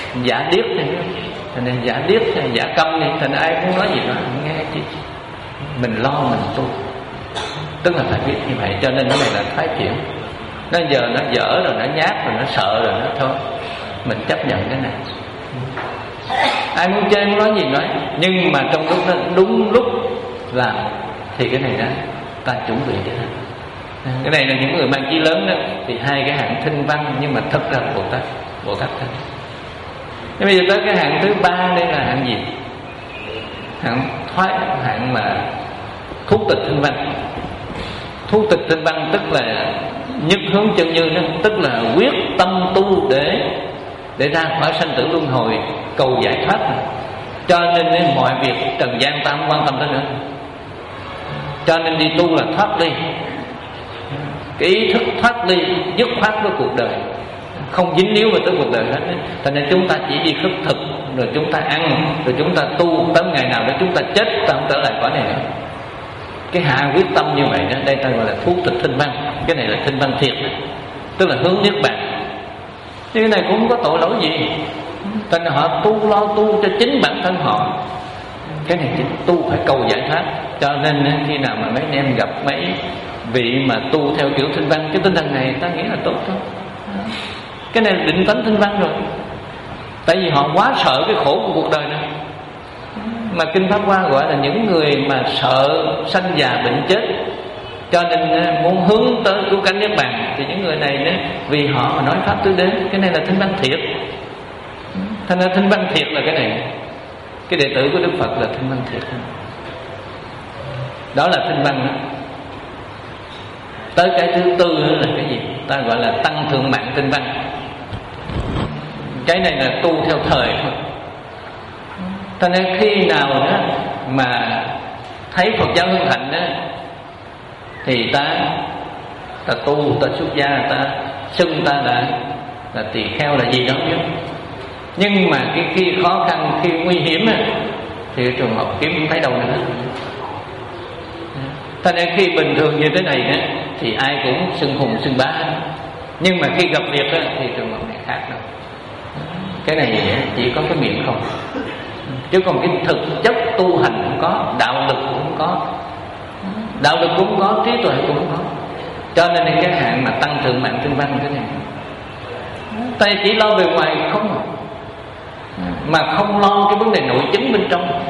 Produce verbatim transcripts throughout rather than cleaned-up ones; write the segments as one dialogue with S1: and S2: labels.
S1: giả điếc thì thành nên giả điếc giả câm thì thành ai muốn nói gì đó nghe chứ mình lo mình tu, tức là phải biết như vậy. Cho nên cái này là thoái chuyển. Nó giờ nó dở rồi, nó nhát rồi, nó sợ rồi, nó thôi mình chấp nhận cái này. Ai muốn chơi muốn nói gì nói, nhưng mà trong lúc đó đúng lúc làm thì cái này đó ta chuẩn bị để làm. Cái này là những người mang chí lớn đó thì hai cái hạng thinh văn, nhưng mà thật ra Bồ Tát Bồ Tát thân. Thế bây giờ tới cái hạng thứ ba đây là hạng gì? Hạng thoái, hạng mà thúc tịch thinh văn. Thúc tịch thinh văn tức là nhất hướng chân như đó, tức là quyết tâm tu để để ra khỏi sanh tử luân hồi, cầu giải thoát. Cho nên đến mọi việc trần gian ta không quan tâm tới nữa. Cho nên đi tu là thoát ly, cái ý thức thoát ly, dứt khoát với cuộc đời, không dính líu vào tới cuộc đời hết. Thành nên chúng ta chỉ đi khất thực, rồi chúng ta ăn, rồi chúng ta tu tới ngày nào đó chúng ta chết, ta không trở lại cõi này nữa. Cái hạ quyết tâm như vậy đó, đây ta gọi là thúc tịch thinh văn. Cái này là thinh văn thiệt đó, tức là hướng niết bàn. Chứ cái này cũng không có tội lỗi gì. Thành nên họ tu lo tu cho chính bản thân họ. Cái này chính tu phải cầu giải thoát. Cho nên khi nào mà mấy anh em gặp mấy vị mà tu theo kiểu thinh văn, cái tinh thần này ta nghĩ là tốt thôi. Cái này là định tánh thinh văn rồi. Tại vì họ quá sợ cái khổ của cuộc đời này. Mà Kinh Pháp Hoa gọi là những người mà sợ sanh già bệnh chết, cho nên muốn hướng tới cứu cánh niết bàn. Thì những người này đó, vì họ mà nói pháp tứ đế, cái này là thinh văn thiệt. Thành ra thinh văn thiệt là cái này. Cái đệ tử của Đức Phật là thinh văn thiệt. Đó là thinh văn đó. Tới cái thứ tư nữa là cái gì? Ta gọi là tăng thượng mạng tinh văn. Cái này là tu theo thời thôi. Cho nên khi nào đó mà thấy Phật giáo hưng thịnh đó, thì ta ta tu, ta xuất gia, ta xưng ta là là tỳ kheo là gì đó chứ. Nhưng mà cái khi khó khăn, khi nguy hiểm á, thì trường hợp kiếm không thấy đâu nữa. Cho nên khi bình thường như thế này đó, thì ai cũng xưng hùng xưng bá. Nhưng mà khi gặp việc đó, thì trường hợp này khác đâu. Cái này chỉ có cái miệng không, chứ còn cái thực chất tu hành cũng có, đạo lực cũng có, đạo lực cũng có, trí tuệ cũng có. Cho nên cái hạng mà tăng thượng mạng tinh văn cái này, ta chỉ lo bề ngoài không, mà không lo cái vấn đề nội chứng bên trong.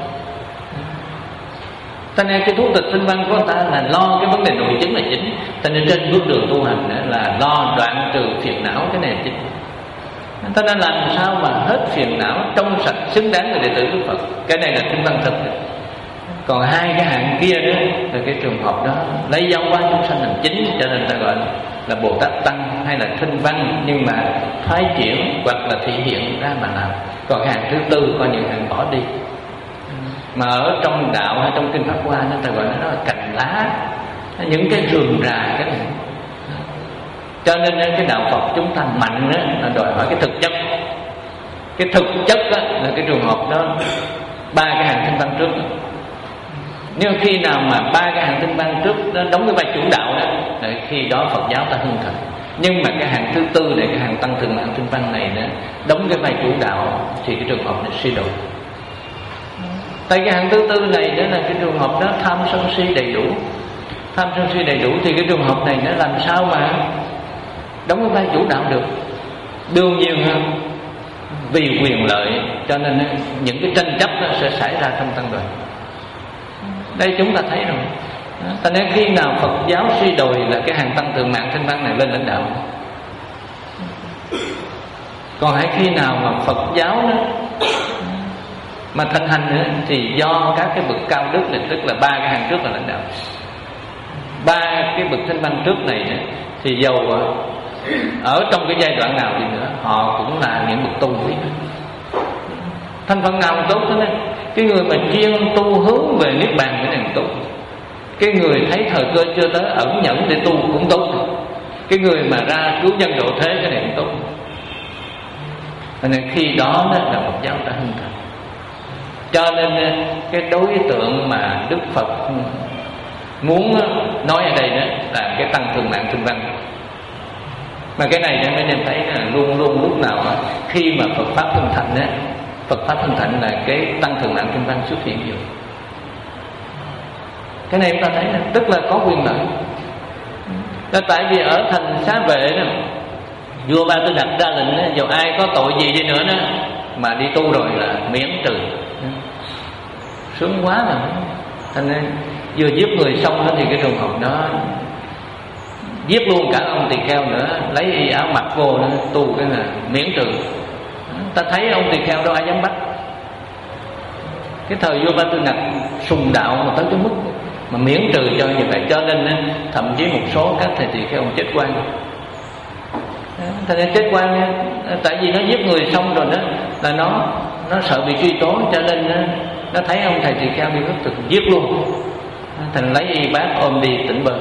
S1: Cho nên cái thú tịch tinh văn của người ta là lo cái vấn đề nội chứng là chính. Cho nên trên bước đường tu hành là lo đoạn trừ phiền não, cái này là chính. Cho nên làm sao mà hết phiền não, trong sạch, xứng đáng là đệ tử Đức Phật. Cái này là tinh văn thực. Còn hai cái hạng kia đó là cái trường hợp đó lấy giáo hóa chúng sanh làm chính, cho nên ta gọi là Bồ Tát tăng hay là thinh văn, nhưng mà thoái chuyển hoặc là thể hiện ra mà làm. Còn hạng thứ tư coi như hạng bỏ đi. Mà ở trong đạo hay trong Kinh Pháp Hoa nó ta gọi nó là cành lá, những cái rườm rà cái này. Cho nên cái đạo Phật chúng ta mạnh đó, là đòi hỏi cái thực chất. Cái thực chất đó, là cái trường hợp đó ba cái hạng tinh văn trước. Nhưng khi nào mà ba cái hạng tinh văn trước nó đóng cái vai chủ đạo đó, là khi đó Phật giáo ta hưng thịnh. Nhưng mà cái hạng thứ tư này, cái hạng tăng thượng mạng tinh văn này đó, đóng cái vai chủ đạo thì cái trường hợp này suy đồi. Tại cái hạng thứ tư này đó là cái trường hợp đó tham sân si đầy đủ. Tham sân si đầy đủ thì cái trường hợp này nó làm sao mà đóng cái vai chủ đạo được. Đương nhiên vì quyền lợi cho nên những cái tranh chấp nó sẽ xảy ra trong tăng đoàn. Đây chúng ta thấy rồi. Cho nên khi nào Phật giáo suy đồi là cái hàng tăng thượng mạng tinh văn này lên lãnh đạo. Còn hãy khi nào mà Phật giáo đó mà thành hành nữa, thì do các cái bậc cao đức này, tức là ba cái hàng trước là lãnh đạo. Ba cái bậc tinh văn trước này thì dầu ở trong cái giai đoạn nào thì nữa, họ cũng là những bậc tu quý. Thành phần nào tốt thế này, cái người mà chuyên tu hướng về niết bàn cái này tốt. Cái người thấy thời cơ chưa tới ẩn nhẫn để tu cũng tốt. Cái người mà ra cứu nhân độ thế cái này cũng tốt. Nên khi đó là Phật giáo ta hưng thịnh. Cho nên cái đối tượng mà Đức Phật muốn nói ở đây đó là cái tăng thượng mạng tinh văn. Mà cái này để mấy em thấy là luôn luôn lúc nào khi mà Phật pháp hưng thịnh á, Phật pháp hưng thịnh là cái tăng thượng mạng kinh văn xuất hiện nhiều. Cái này chúng ta thấy là tức là có quyền lợi. Đó, tại vì ở thành Xá Vệ đó, vua Ba Tư đặt ra lệnh đó, dù ai có tội gì đi nữa đó mà đi tu rồi là miễn trừ. Sướng quá mà. Thành nên vừa giết người xong đó thì cái trường hợp đó giết luôn cả ông tỳ kheo nữa, lấy y áo mặc vô nữa, tu cái là miễn trừ. Ta thấy ông tỳ kheo đâu ai dám bắt. Cái thời vua Ba Tư Nặc sùng đạo mà tới cái mức mà miễn trừ cho như vậy, cho nên thậm chí một số các thầy tỳ kheo chết quan. Thành ra chết quan tại vì nó giết người xong rồi đó là nó nó sợ bị truy tố, cho nên nó, nó thấy ông thầy tỳ kheo đi khất thực giết luôn. Thành lấy y bác ôm đi tỉnh bơ.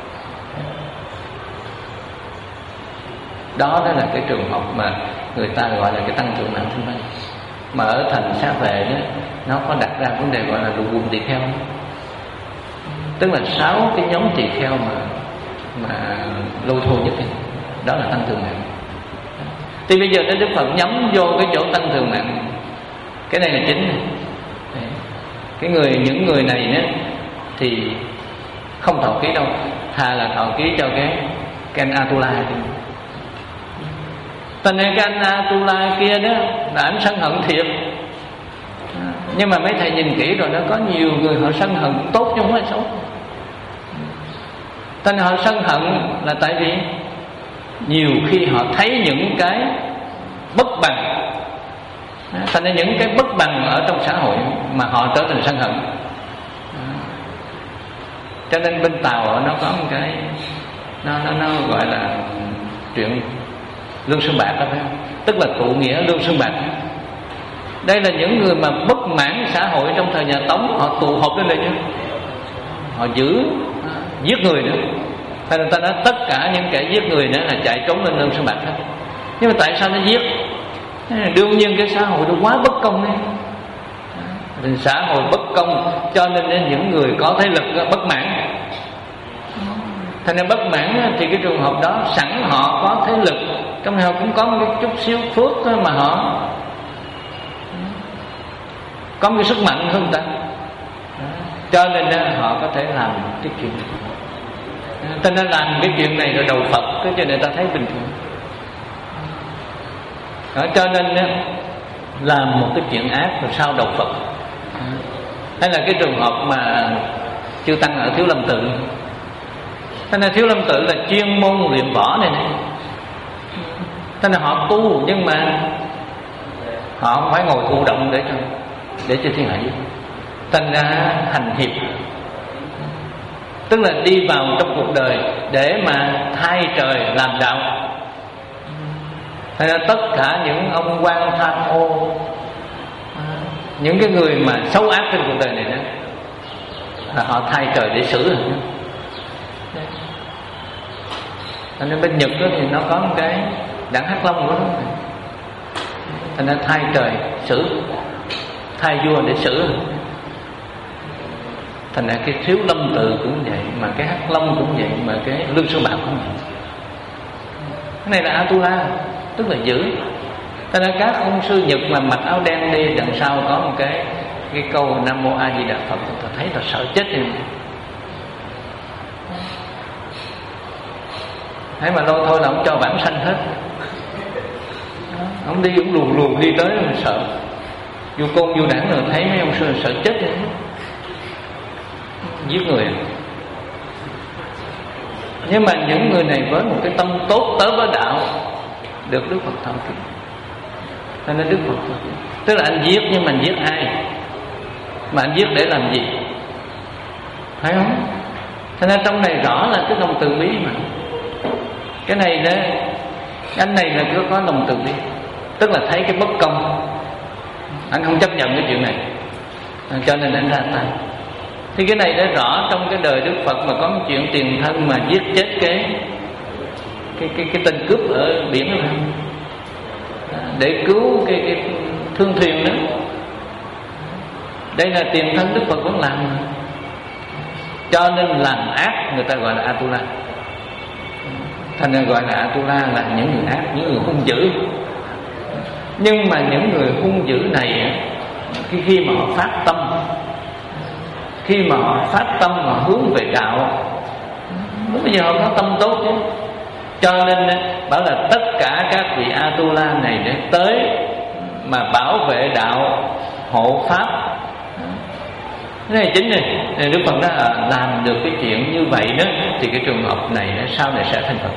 S1: Đó đó là cái trường hợp mà người ta gọi là cái tăng thượng mạng kinh văn. Mà ở thành Xá Vệ đó nó có đặt ra vấn đề gọi là lục quần tỳ kheo, tức là sáu cái nhóm tỳ kheo mà mà lôi thôi nhất. Đó là tăng thượng mạng. Thì bây giờ Đức Phật nhắm vô cái chỗ tăng thượng mạng, cái này là chính. Cái người những người này nữa thì không thọ ký đâu, thà là thọ ký cho cái cái anh Atula kia. Thành ra cái anh Atula kia đó là anh sân hận thiệt. Nhưng mà mấy thầy nhìn kỹ rồi nó có nhiều người họ sân hận tốt chứ không phải xấu. Thành họ sân hận là tại vì nhiều khi họ thấy những cái bất bằng. Thành ra những cái bất bằng ở trong xã hội mà họ trở thành sân hận. Cho nên bên Tàu nó có một cái nó nó nó gọi là chuyện lương xương bạc đó, phải không? Tức là tụ nghĩa lương xương bạc. Đây là những người mà bất mãn xã hội trong thời nhà Tống, họ tụ họp lên đây chứ, họ giữ giết người nữa. Thành người ta nói tất cả những kẻ giết người nữa là chạy trốn lên lương xương bạc hết. Nhưng mà tại sao nó giết? Đương nhiên cái xã hội nó quá bất công ấy. Thì xã hội bất công cho nên những người có thế lực bất mãn. Thành ra bất mãn thì cái trường hợp đó sẵn họ có thế lực, trong họ cũng có một cái chút xíu phước mà họ có một cái sức mạnh hơn ta, cho nên họ có thể làm cái chuyện này. Thành ra làm cái chuyện này rồi đầu Phật, cái chuyện này ta thấy bình thường. Đó, cho nên làm một cái chuyện ác rồi sau đầu Phật. Hay là cái trường hợp mà chư tăng ở Thiếu Lâm Tự. Thành ra Thiếu Lâm Tự là chuyên môn luyện võ này này. Thành ra họ tu nhưng mà họ không phải ngồi thụ động để cho để cho thiên hạ biết. Thành ra hành hiệp, tức là đi vào trong cuộc đời để mà thay trời làm đạo. Thành ra tất cả những ông quan tham ô, những cái người mà xấu ác trên cuộc đời này đó, là họ thay trời để xử. Thành ra bên Nhật đó thì nó có một cái đảng Hắc Long của nó. Thành ra thay trời xử, thay vua để xử. Thành ra cái Thiếu Lâm Tự cũng vậy, mà cái Hắc Long cũng vậy, mà cái Lương Sư Bảo cũng vậy. Cái này là Atula, tức là giữ. Thành ra các ông sư Nhật mà mặc áo đen đi, đằng sau có một cái cái câu Nam Mô A Di Đà Phật, ta thấy là sợ chết đi. Thế mà lôi thôi là ông cho bản sanh hết. Ông đi cũng luồn luồn đi tới mà sợ. Vô côn vô đảng rồi thấy mấy ông sư sợ chết đi, giết người. Nhưng mà những người này với một cái tâm tốt tới với đạo được Đức Phật thọ ký. Cho nên Đức Phật thọ ký. Tức là anh giết nhưng mà anh giết ai? Mà anh giết để làm gì? Thấy không? Cho nên trong này rõ là cái lòng từ bi mà. Cái này đó, anh này là cứ có lòng từ bi, tức là thấy cái bất công, anh không chấp nhận cái chuyện này, cho nên anh ra tay. Thì cái này đã rõ trong cái đời Đức Phật mà có một chuyện tiền thân mà giết chết cái cái cái cái tên cướp ở biển đó, để cứu cái cái thương thuyền đó. Đây là tiền thân Đức Phật vẫn làm mà. Cho nên làm ác người ta gọi là Atula. thành ra gọi là Atula, là những người ác, những người hung dữ. Nhưng mà những người hung dữ này khi, khi mà họ phát tâm, khi mà họ phát tâm mà hướng về đạo, lúc bây giờ họ có tâm tốt chứ. Cho nên bảo là tất cả các vị Atula này để tới mà bảo vệ đạo, hộ pháp. Cái này chính này, Đức Phật đã làm được cái chuyện như vậy đó, thì cái trường hợp này sau này sẽ thành Phật.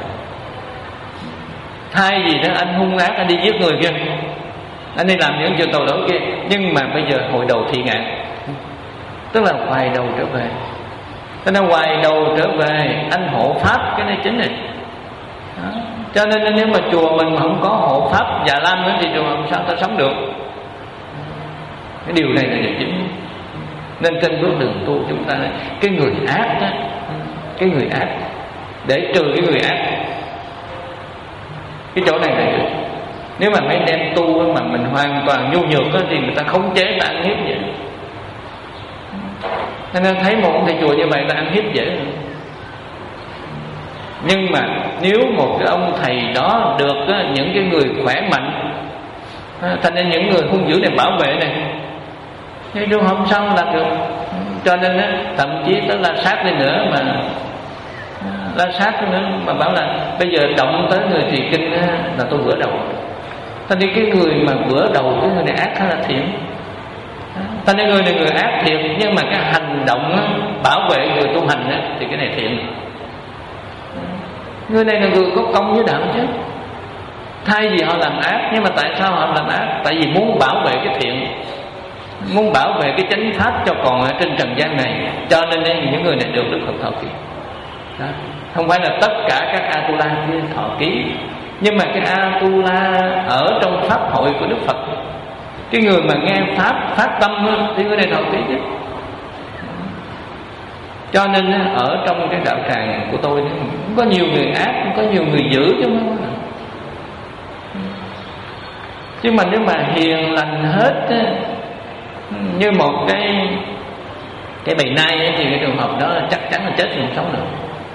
S1: Thay vì đó anh hung ác, anh đi giết người kia, anh đi làm những chuyện tội lỗi kia, nhưng mà bây giờ hồi đầu thị ngạn, tức là hoài đầu trở về. Cho nên hoài đầu trở về, anh hộ pháp, cái này chính này. Đó. Cho nên nếu mà chùa mình mà không có hộ pháp Già Lam nữa thì chùa làm sao ta sống được? Cái điều này là điều chính. Nên trên bước đường tu chúng ta nói, cái người ác đó, cái người ác, để trừ cái người ác, cái chỗ này là được. Nếu mà mấy đem tu mà mình hoàn toàn nhu nhược đó, thì người ta khống chế, ta ăn hiếp vậy. Nên thấy một ông thầy chùa như vậy là ăn hiếp dễ. Nhưng mà nếu một cái ông thầy đó được á, những cái người khỏe mạnh, thành ra những người hung dữ này bảo vệ này, nhưng trong hôm sau làm được. Cho nên á, thậm chí tới la sát đi nữa mà la sát nữa mà bảo là bây giờ động tới người trì kinh á, là tôi bữa đầu. Thành ra cái người mà bữa đầu cái người này ác hay là thiện? Thành ra người này người ác thiệt, nhưng mà cái hành động á, bảo vệ người tu hành á, thì cái này thiện. Người này là người có công với đạo chứ. Thay vì họ làm ác, nhưng mà tại sao họ làm ác? Tại vì muốn bảo vệ cái thiện, muốn bảo vệ cái chánh pháp cho còn ở trên trần gian này. Cho nên những người này được Đức Phật thọ ký. Đó. Không phải là tất cả các Atula kia thọ ký, nhưng mà cái Atula ở trong pháp hội của Đức Phật, cái người mà nghe pháp phát tâm thì người này thọ ký chứ. Cho nên ở trong cái đạo tràng của tôi cũng có nhiều người ác, cũng có nhiều người dữ chứ không có. Chứ mà nếu mà hiền lành hết như một cái cái bầy nai thì cái trường hợp đó chắc chắn là chết thì không sống được.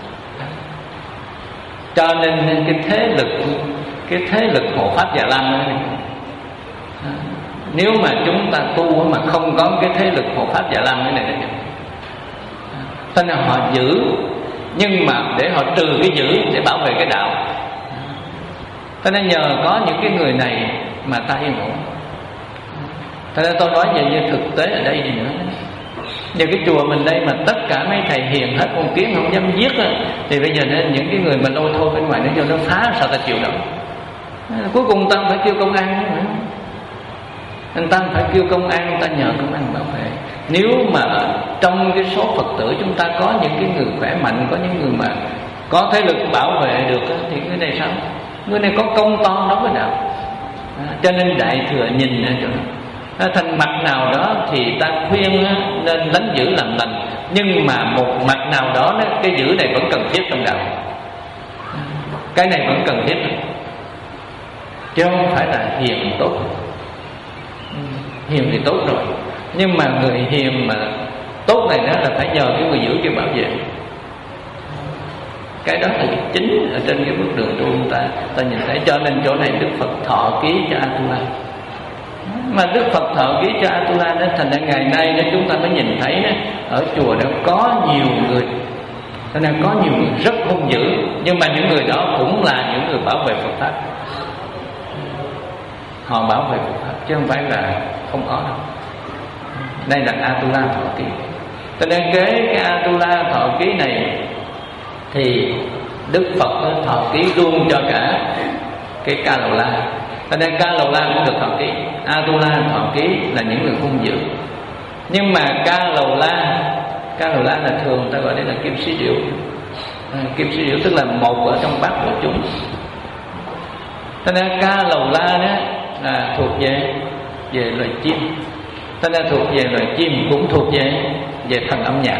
S1: Cho nên cái thế lực cái thế lực hộ pháp Già Lam này, nếu mà chúng ta tu mà không có cái thế lực hộ pháp Già Lam này này, cho nên họ giữ, nhưng mà để họ trừ cái giữ để bảo vệ cái đạo. Cho nên nhờ có những cái người này mà ta yên ổn. Cho nên tôi nói về như thực tế ở đây gì nữa. Giờ cái chùa mình đây mà tất cả mấy thầy hiền hết, con kiến không dám giết đó, thì bây giờ nên những cái người mà lôi thôi bên ngoài nó vô nó phá, sao ta chịu đâu? Cuối cùng ta phải kêu công an nữa. Nên ta phải kêu công an, ta nhờ công an bảo vệ. Nếu mà trong cái số Phật tử chúng ta có những cái người khỏe mạnh, có những người mà có thế lực bảo vệ được thì cái này sao? Người này có công to đối với đạo. À, cho nên Đại Thừa nhìn ra chỗ đó, thành mặt nào đó thì ta khuyên nên lánh giữ làm lành, nhưng mà một mặt nào đó cái giữ này vẫn cần thiết trong đạo. Cái này vẫn cần thiết, chứ không phải là hiền tốt. Hiền thì tốt rồi, nhưng mà người hiền mà tốt này đó là phải nhờ cái người giữ cái bảo vệ. Cái đó là cái chính ở trên cái bước đường tu chúng ta ta nhìn thấy. Cho nên chỗ này Đức Phật thọ ký cho Atula. Mà Đức Phật thọ ký cho Atula đó, thành ra ngày nay đó chúng ta mới nhìn thấy đó, ở chùa đó có nhiều người, cho nên có nhiều người rất hung dữ, nhưng mà những người đó cũng là những người bảo vệ Phật pháp. Họ bảo vệ Phật pháp chứ không phải là không có đâu. Đây là Atula thọ ký. Cho nên cái cái Atula thọ ký này thì Đức Phật thọ ký luôn cho cả cái Ca Lầu La. Cho nên Ca Lầu La cũng được thọ ký. Atula thọ ký là những người hung dữ. Nhưng mà Ca Lầu La, Ca Lầu La là thường ta gọi đây là Kim Sĩ Điệu. À, Kim Sĩ Điệu tức là một ở trong bát của chúng. Cho nên Ca Lầu La đó là thuộc về về loài chim. Cho nên thuộc về loài chim, cũng thuộc về về phần âm nhạc.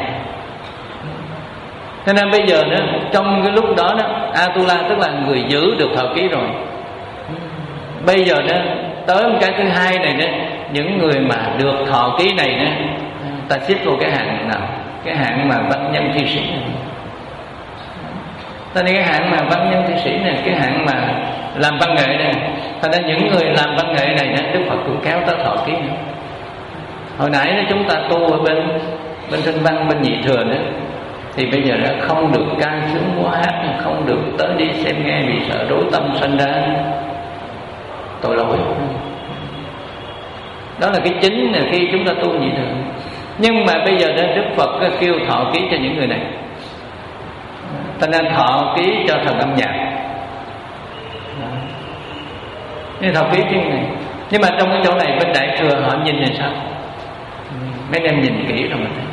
S1: Cho nên bây giờ đó, trong cái lúc đó đó, Atula tức là người giữ được thọ ký rồi. Bây giờ đó tới một cái thứ hai này đó, những người mà được thọ ký này đó, ta xếp vô cái hạng nào? Cái hạng mà văn nhân thi sĩ. Cho nên cái hạng mà văn nhân thi sĩ này, cái hạng mà làm văn nghệ này, thành ra những người làm văn nghệ này đó, Đức Phật cũng kéo tới thọ ký nữa. Hồi nãy đó chúng ta tu ở bên bên thanh văn, bên nhị thừa nữa, thì bây giờ đã không được ca sướng múa hát, không được tới đi xem nghe vì sợ rối tâm sinh ra tội lỗi. Đó là cái chính là khi chúng ta tu nhị thừa. Nhưng mà bây giờ Đức Phật kêu thọ ký cho những người này, thành ra thọ ký cho thần âm nhạc. Nhưng thọ ký cái này, nhưng mà trong cái chỗ này bên đại thừa họ nhìn là sao? Mấy em nhìn kỹ rồi mình thấy,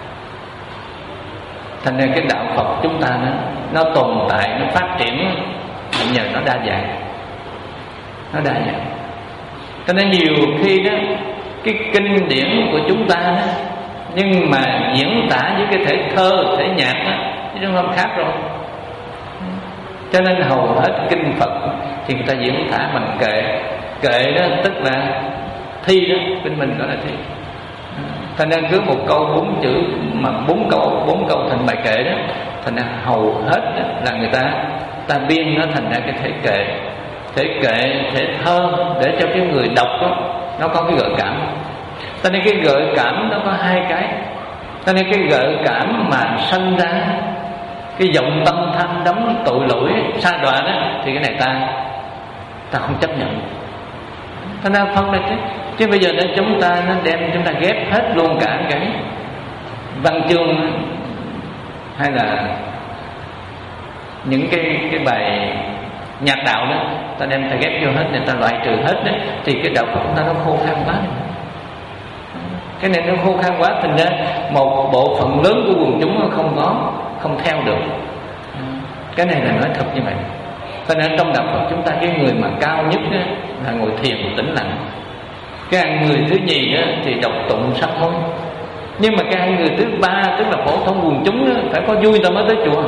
S1: thành ra cái đạo Phật chúng ta nó, nó tồn tại, nó phát triển nhờ nó đa dạng, nó đa dạng. Cho nên nhiều khi đó cái kinh điển của chúng ta đó, nhưng mà diễn tả với cái thể thơ, thể nhạc đó, chứ không khác rồi. Cho nên hầu hết kinh Phật thì người ta diễn tả bằng kệ. Kệ đó tức là thi đó, bên mình gọi là thi. Thành ra cứ một câu bốn chữ mà bốn câu bốn câu thành bài kệ đó, thành ra hầu hết đó là người ta ta biên nó thành ra cái thể kệ, thể kệ, thể thơ, để cho cái người đọc đó nó có cái gợi cảm. Cho nên cái gợi cảm nó có hai cái. Cho nên cái gợi cảm mà sanh ra cái vọng tâm tham đắm tội lỗi sa đọa đó, thì cái này ta ta không chấp nhận. Cho nên phân ra chứ chứ bây giờ để chúng ta nó đem chúng ta ghép hết luôn cả cái văn chương hay là những cái cái bài nhạc đạo đó, ta đem ta ghép vô hết, người ta loại trừ hết đó, thì cái đạo Phật chúng ta nó khô khan quá. Cái này nó khô khan quá, thành ra một bộ phận lớn của quần chúng nó không có không theo được. Cái này là nói thật như vậy. Cho nên trong đạo Phật chúng ta, cái người mà cao nhất đó, là ngồi thiền tĩnh lặng. Cái hàng người thứ nhì đó, thì đọc tụng sám hối. Nhưng mà cái hàng người thứ ba, tức là phổ thông quần chúng đó, phải có vui ta mới tới chùa.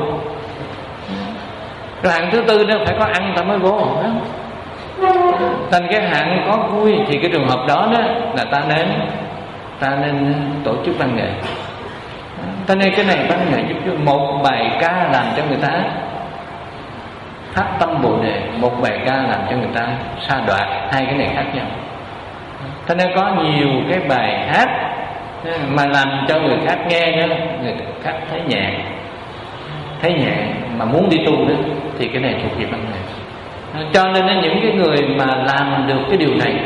S1: Rồi hạng thứ tư đó phải có ăn ta mới vô đó. Thành cái hạng có vui thì cái trường hợp đó đó là ta nên ta nên tổ chức văn nghệ. Cho nên cái này văn nghệ giúp cho một bài ca làm cho người ta phát tâm Bồ Đề, một bài ca làm cho người ta sa đọa, hai cái này khác nhau. Cho nên có nhiều cái bài hát mà làm cho người khác nghe đó, người khác thấy nhẹ, thấy nhẹ mà muốn đi tu đó, thì cái này thuộc về văn nghệ. Cho nên những cái người mà làm được cái điều này,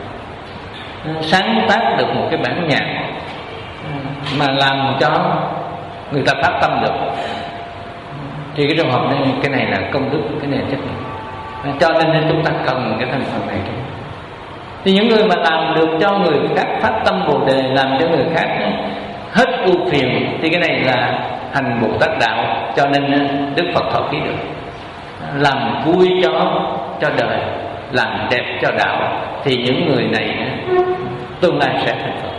S1: sáng tác được một cái bản nhạc mà làm cho người ta phát tâm được, thì cái trường hợp này, cái này là công đức, cái này là trách nhiệm. Cho nên chúng ta cần cái thành phần này. Thì những người mà làm được cho người khác phát tâm Bồ Đề, làm cho người khác hết ưu phiền, thì cái này là hành Bồ Tát đạo. Cho nên Đức Phật thọ ký được. Làm vui cho cho đời, làm đẹp cho đạo, thì những người này tương lai sẽ thành Phật.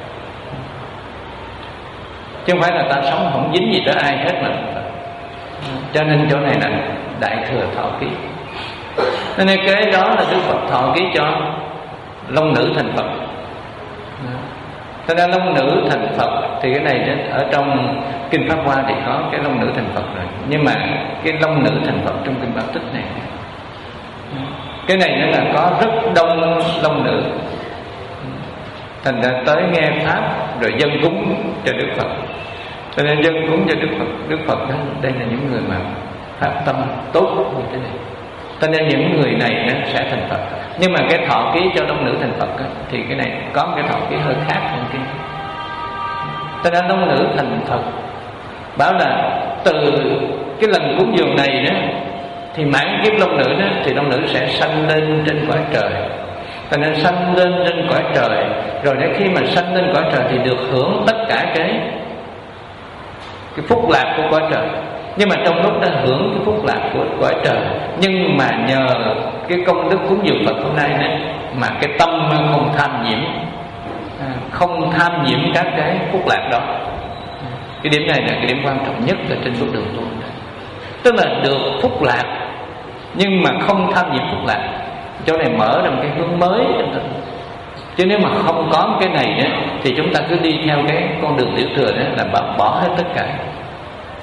S1: Chứ không phải là ta sống không dính gì tới ai hết mà. Cho nên chỗ này là đại thừa thọ ký. Cho nên cái đó là Đức Phật thọ ký cho long nữ thành Phật. Cho nên long nữ thành Phật thì cái này ở trong Kinh Pháp Hoa thì có cái long nữ thành Phật rồi. Nhưng mà cái long nữ thành Phật trong Kinh Bảo Tích này, cái này nó là có rất đông long nữ. Thành ra tới nghe Pháp rồi dân cúng cho Đức Phật. Cho nên dân cúng cho Đức Phật, Đức Phật đó, đây là những người mà phát tâm tốt như thế này. Cho nên những người này nó sẽ thành Phật. Nhưng mà cái thọ ký cho long nữ thành Phật đó, thì cái này có một cái thọ ký hơi khác hơn kia. Cho nên long nữ thành Phật bảo là từ cái lần cúng dường này đó, thì mãn kiếp long nữ đó, thì long nữ sẽ sanh lên trên cõi trời. Cho nên sanh lên trên cõi trời, rồi đến khi mà sanh lên cõi trời thì được hưởng tất cả cái cái phúc lạc của cõi trời. Nhưng mà trong lúc đã hưởng cái phúc lạc của cõi trời, nhưng mà nhờ cái công đức cúng dường Phật hôm nay này, mà cái tâm không tham nhiễm, không tham nhiễm các cái phúc lạc đó. Cái điểm này là cái điểm quan trọng nhất ở trên bước đường tu. Tức là được phúc lạc nhưng mà không tham nhiễm phúc lạc. Chỗ này mở ra một cái hướng mới. Chứ nếu mà không có cái này đó, thì chúng ta cứ đi theo cái con đường tiểu thừa đó là bỏ, bỏ hết tất cả.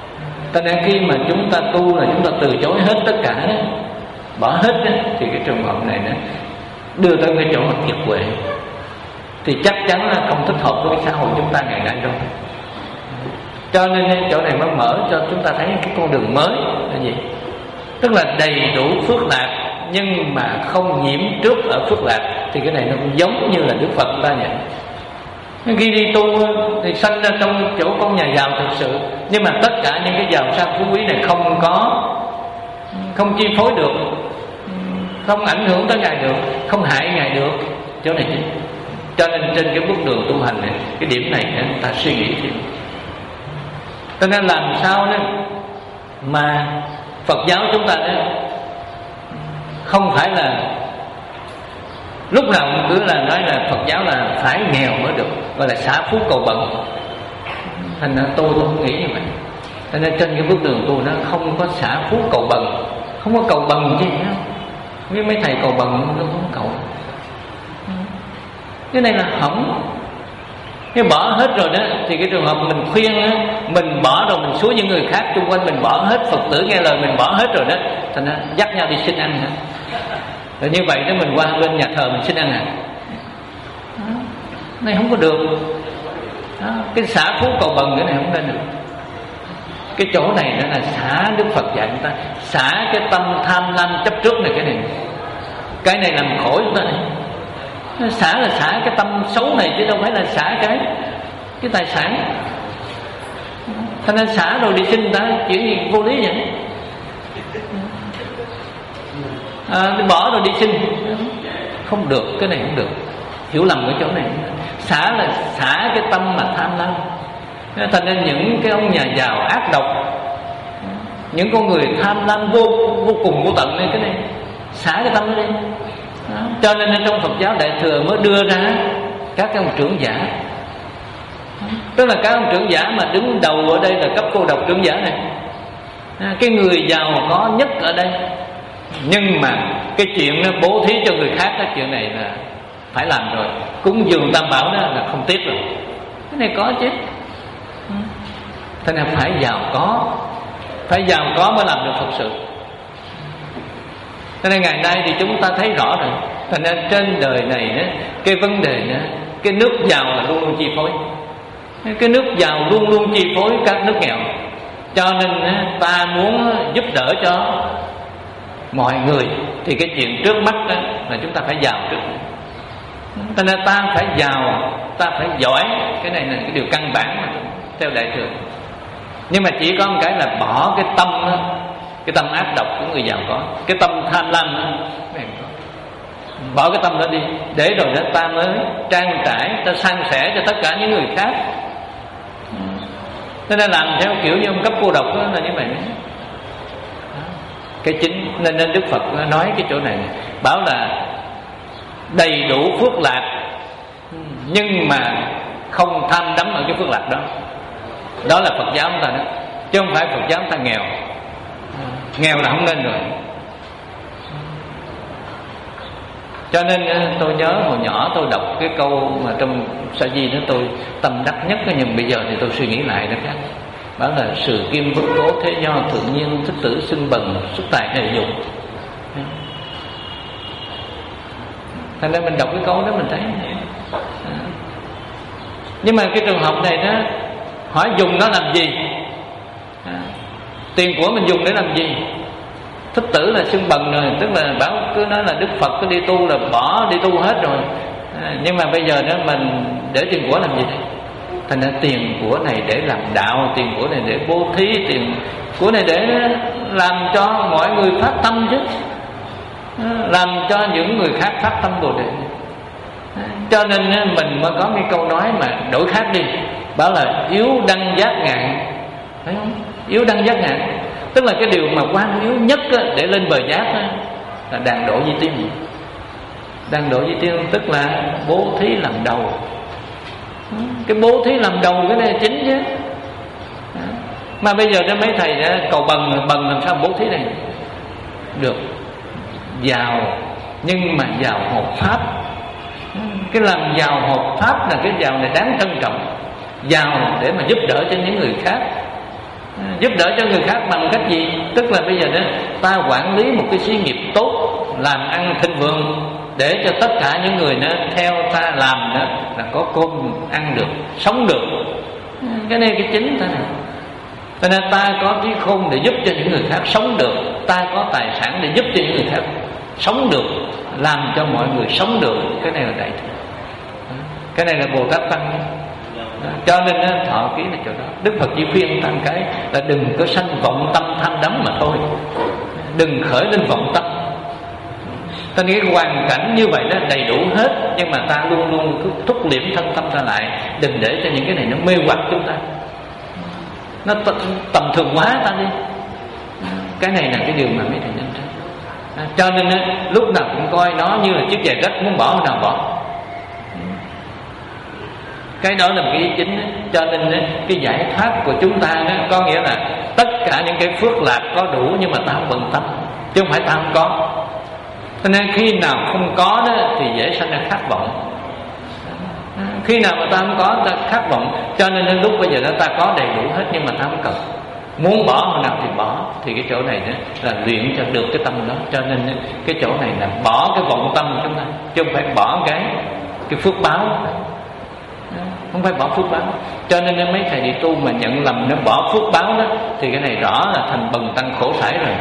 S1: Cho nên khi mà chúng ta tu là chúng ta từ chối hết tất cả, bỏ hết đó, thì cái trường hợp này nó đưa tới cái chỗ mà kiệt quệ, thì chắc chắn là không thích hợp với cái xã hội chúng ta ngày nay đâu. Cho nên chỗ này mới mở cho chúng ta thấy cái con đường mới là gì? Tức là đầy đủ phước lạc nhưng mà không nhiễm trước ở phước lạc. Thì cái này nó cũng giống như là Đức Phật ta nhận. Khi đi tu thì sanh ra trong chỗ con nhà giàu thực sự, nhưng mà tất cả những cái giàu sang phú quý này không có, không chi phối được, không ảnh hưởng tới Ngài được, không hại Ngài được. Chỗ này chính. Cho nên trên cái bước đường tu hành này, cái điểm này người ta suy nghĩ thêm. Cho nên làm sao đó mà Phật giáo chúng ta đó không phải là lúc nào cũng cứ là nói là Phật giáo là phải nghèo mới được, gọi là xả phú cầu bần. Thành ra tôi tôi không nghĩ như vậy. Cho nên trên cái bước đường tu nó không có xả phú cầu bần, không có cầu bần gì hết. Mấy mấy thầy cầu bần nó không cầu. Cái này là hỏng. Cái bỏ hết rồi đó thì cái trường hợp mình khuyên á, mình bỏ rồi mình xuống những người khác xung quanh, mình bỏ hết, Phật tử nghe lời mình bỏ hết rồi đó, thành ra dắt nhau đi xin ăn hả? Rồi như vậy đó mình qua bên nhà thờ mình xin ăn à? Này không có được đó. Cái xả phú cầu bần cái này không nên được. Cái chỗ này đó là xả, Đức Phật dạy chúng ta xả cái tâm tham lam chấp trước này. Cái này cái này làm khổ chúng ta này. Xả là xả cái tâm xấu này chứ đâu phải là xả cái cái tài sản. Thành nên xả rồi đi xin ta chuyện gì vô lý vậy? À, bỏ rồi đi xin không được, cái này không được. Hiểu lầm ở chỗ này. Xả là xả cái tâm mà tham lam. Thành nên những cái ông nhà giàu ác độc, những con người tham lam vô vô cùng vô tận này, cái này xả cái tâm nó đi. Đó. Cho nên trong Phật giáo Đại Thừa mới đưa ra các cái ông trưởng giả. Tức là các ông trưởng giả mà đứng đầu ở đây là cấp cô độc trưởng giả này, cái người giàu có nhất ở đây. Nhưng mà cái chuyện nó bố thí cho người khác, cái chuyện này là phải làm rồi. Cúng dường Tam Bảo đó là không tiếc rồi. Cái này có chứ. Thế nên phải giàu có, phải giàu có mới làm được Phật sự. Cho nên ngày nay thì chúng ta thấy rõ rồi. Thành nên trên đời này đó, cái vấn đề đó, cái nước giàu là luôn luôn chi phối. Cái nước giàu luôn luôn chi phối các nước nghèo. Cho nên ta muốn giúp đỡ cho mọi người thì cái chuyện trước mắt đó là chúng ta phải giàu trước. Cho nên ta phải giàu, ta phải giỏi. Cái này là cái điều căn bản mà theo Đại Thừa. Nhưng mà chỉ có một cái là bỏ cái tâm đó, cái tâm ác độc của người giàu có, cái tâm tham lam đó, bỏ cái tâm đó đi, để rồi đó ta mới trang trải, ta san sẻ cho tất cả những người khác. Cho nên làm theo kiểu như ông cấp cô độc đó là như vậy. Cái chính nên, nên Đức Phật nói cái chỗ này bảo là đầy đủ phước lạc nhưng mà không tham đắm ở cái phước lạc đó. Đó là Phật giáo chúng ta đó, chứ không phải Phật giáo chúng ta nghèo. Nghèo là không nên rồi. Cho nên tôi nhớ hồi nhỏ tôi đọc cái câu mà trong Sa Di đó tôi tâm đắc nhất. Nhưng bây giờ thì tôi suy nghĩ lại nó khác. Bảo là sự kim bất cố thế do thượng nhiên, thích tử xưng bần, xuất tài hệ dụng. Thành ra mình đọc cái câu đó mình thấy. Nhưng mà cái trường hợp này đó, hỏi dùng nó làm gì? Tiền của mình dùng để làm gì? Thích tử là xưng bần rồi, tức là bảo cứ nói là Đức Phật cứ đi tu là bỏ đi tu hết rồi. À, nhưng mà bây giờ đó mình để tiền của làm gì đây? Thành ra tiền của này để làm đạo, tiền của này để bố thí, tiền của này để làm cho mọi người phát tâm chứ, à, làm cho những người khác phát tâm Bồ Đề. À, cho nên mình mới có cái câu nói mà đổi khác đi, bảo là yếu đăng giác ngạn, thấy không? Yếu đăng giác ngạn, tức là cái điều mà quan yếu nhất để lên bờ giác là đàn độ di tiên. Đàn độ di tiên tức là bố thí làm đầu. Cái bố thí làm đầu cái này là chính chứ. Mà bây giờ đó mấy thầy đã cầu bần, bần làm sao bố thí này được? Giàu nhưng mà giàu hợp pháp. Cái làm giàu hợp pháp là cái giàu này đáng trân trọng. Giàu để mà giúp đỡ cho những người khác. Giúp đỡ cho người khác bằng cách gì? Tức là bây giờ đó ta quản lý một cái xí nghiệp tốt, làm ăn thịnh vượng, để cho tất cả những người đó theo ta làm đó là có cơm ăn được, sống được. Cái này cái chính ta này. Cho nên ta có trí khôn để giúp cho những người khác sống được, ta có tài sản để giúp cho những người khác sống được, làm cho mọi người sống được. Cái này là đại thừa. Cái này là Bồ Tát Tăng. Cho nên thọ ký là chỗ đó. Đức Phật chỉ khuyên tăng cái là đừng có sanh vọng tâm tham đắm mà thôi, đừng khởi lên vọng tâm. Ta nghĩ hoàn cảnh như vậy đó đầy đủ hết, nhưng mà ta luôn luôn cứ thúc liễm thân tâm ta lại, đừng để cho những cái này nó mê hoặc chúng ta, nó tầm thường hóa ta đi. Cái này là cái điều mà mấy thầy nên tránh. À, cho nên á, lúc nào cũng coi nó như là chiếc giày rách, muốn bỏ hồi nào bỏ. Cái đó là một cái ý chính đó. Cho nên á, cái giải thoát của chúng ta đó, có nghĩa là tất cả những cái phước lạc có đủ, nhưng mà ta không bận tâm, chứ không phải ta không có. Cho nên khi nào không có đó thì dễ sanh ra khát vọng. Khi nào mà ta không có, ta khát vọng. Cho nên lúc bây giờ đó ta có đầy đủ hết, nhưng mà ta không cần, muốn bỏ hồi nào thì bỏ. Thì cái chỗ này đó là luyện cho được cái tâm đó. Cho nên cái chỗ này là bỏ cái vọng tâm của chúng ta, chứ không phải bỏ cái cái phước báo. Không phải bỏ phước báo. Cho nên mấy thầy đi tu mà nhận lầm nó bỏ phước báo đó, thì cái này rõ là thành bần tăng khổ sải rồi.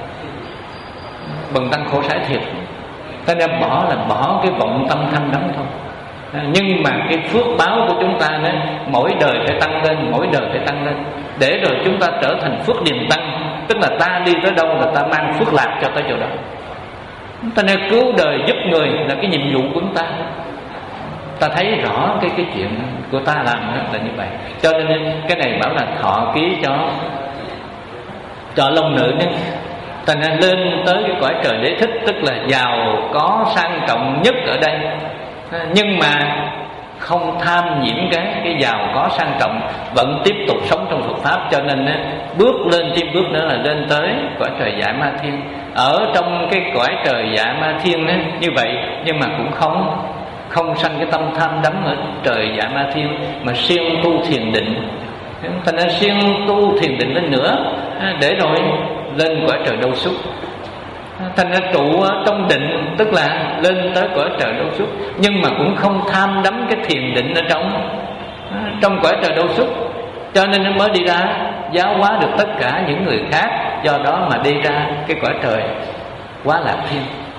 S1: Bần tăng khổ sải thiệt. Cho nên bỏ là bỏ cái vọng tâm tham đắm thôi. Nhưng mà cái phước báo của chúng ta đó, mỗi đời phải tăng lên, mỗi đời phải tăng lên, để rồi chúng ta trở thành phước điềm tăng. Tức là ta đi tới đâu là ta mang phước lạc cho tới chỗ đó. Ta nên cứu đời giúp người là cái nhiệm vụ của chúng ta. Ta thấy rõ cái cái chuyện của ta làm là như vậy. Cho nên cái này bảo là thọ ký cho cho long nữ đấy. Ta nên lên tới cái cõi trời đế thích, tức là giàu có sang trọng nhất ở đây, nhưng mà không tham nhiễm cái cái giàu có sang trọng, vẫn tiếp tục sống trong Phật pháp. Cho nên bước lên thêm bước nữa là lên tới cõi trời Dạ Ma Thiên. Ở trong cái cõi trời Dạ Ma Thiên ấy, như vậy, nhưng mà cũng không không sanh cái tâm tham đắm ở trời Dạ Ma Thiên, mà siêng tu thiền định. Thành ra siêng tu thiền định lên nữa, để rồi lên cõi trời Đâu Xuất. Thành ra trụ trong định, tức là lên tới cõi trời Đâu Xuất, nhưng mà cũng không tham đắm cái thiền định ở trong trong cõi trời Đâu Xuất. Cho nên nó mới đi ra giáo hóa được tất cả những người khác. Do đó mà đi ra cái cõi trời Quá Lạc Thiên.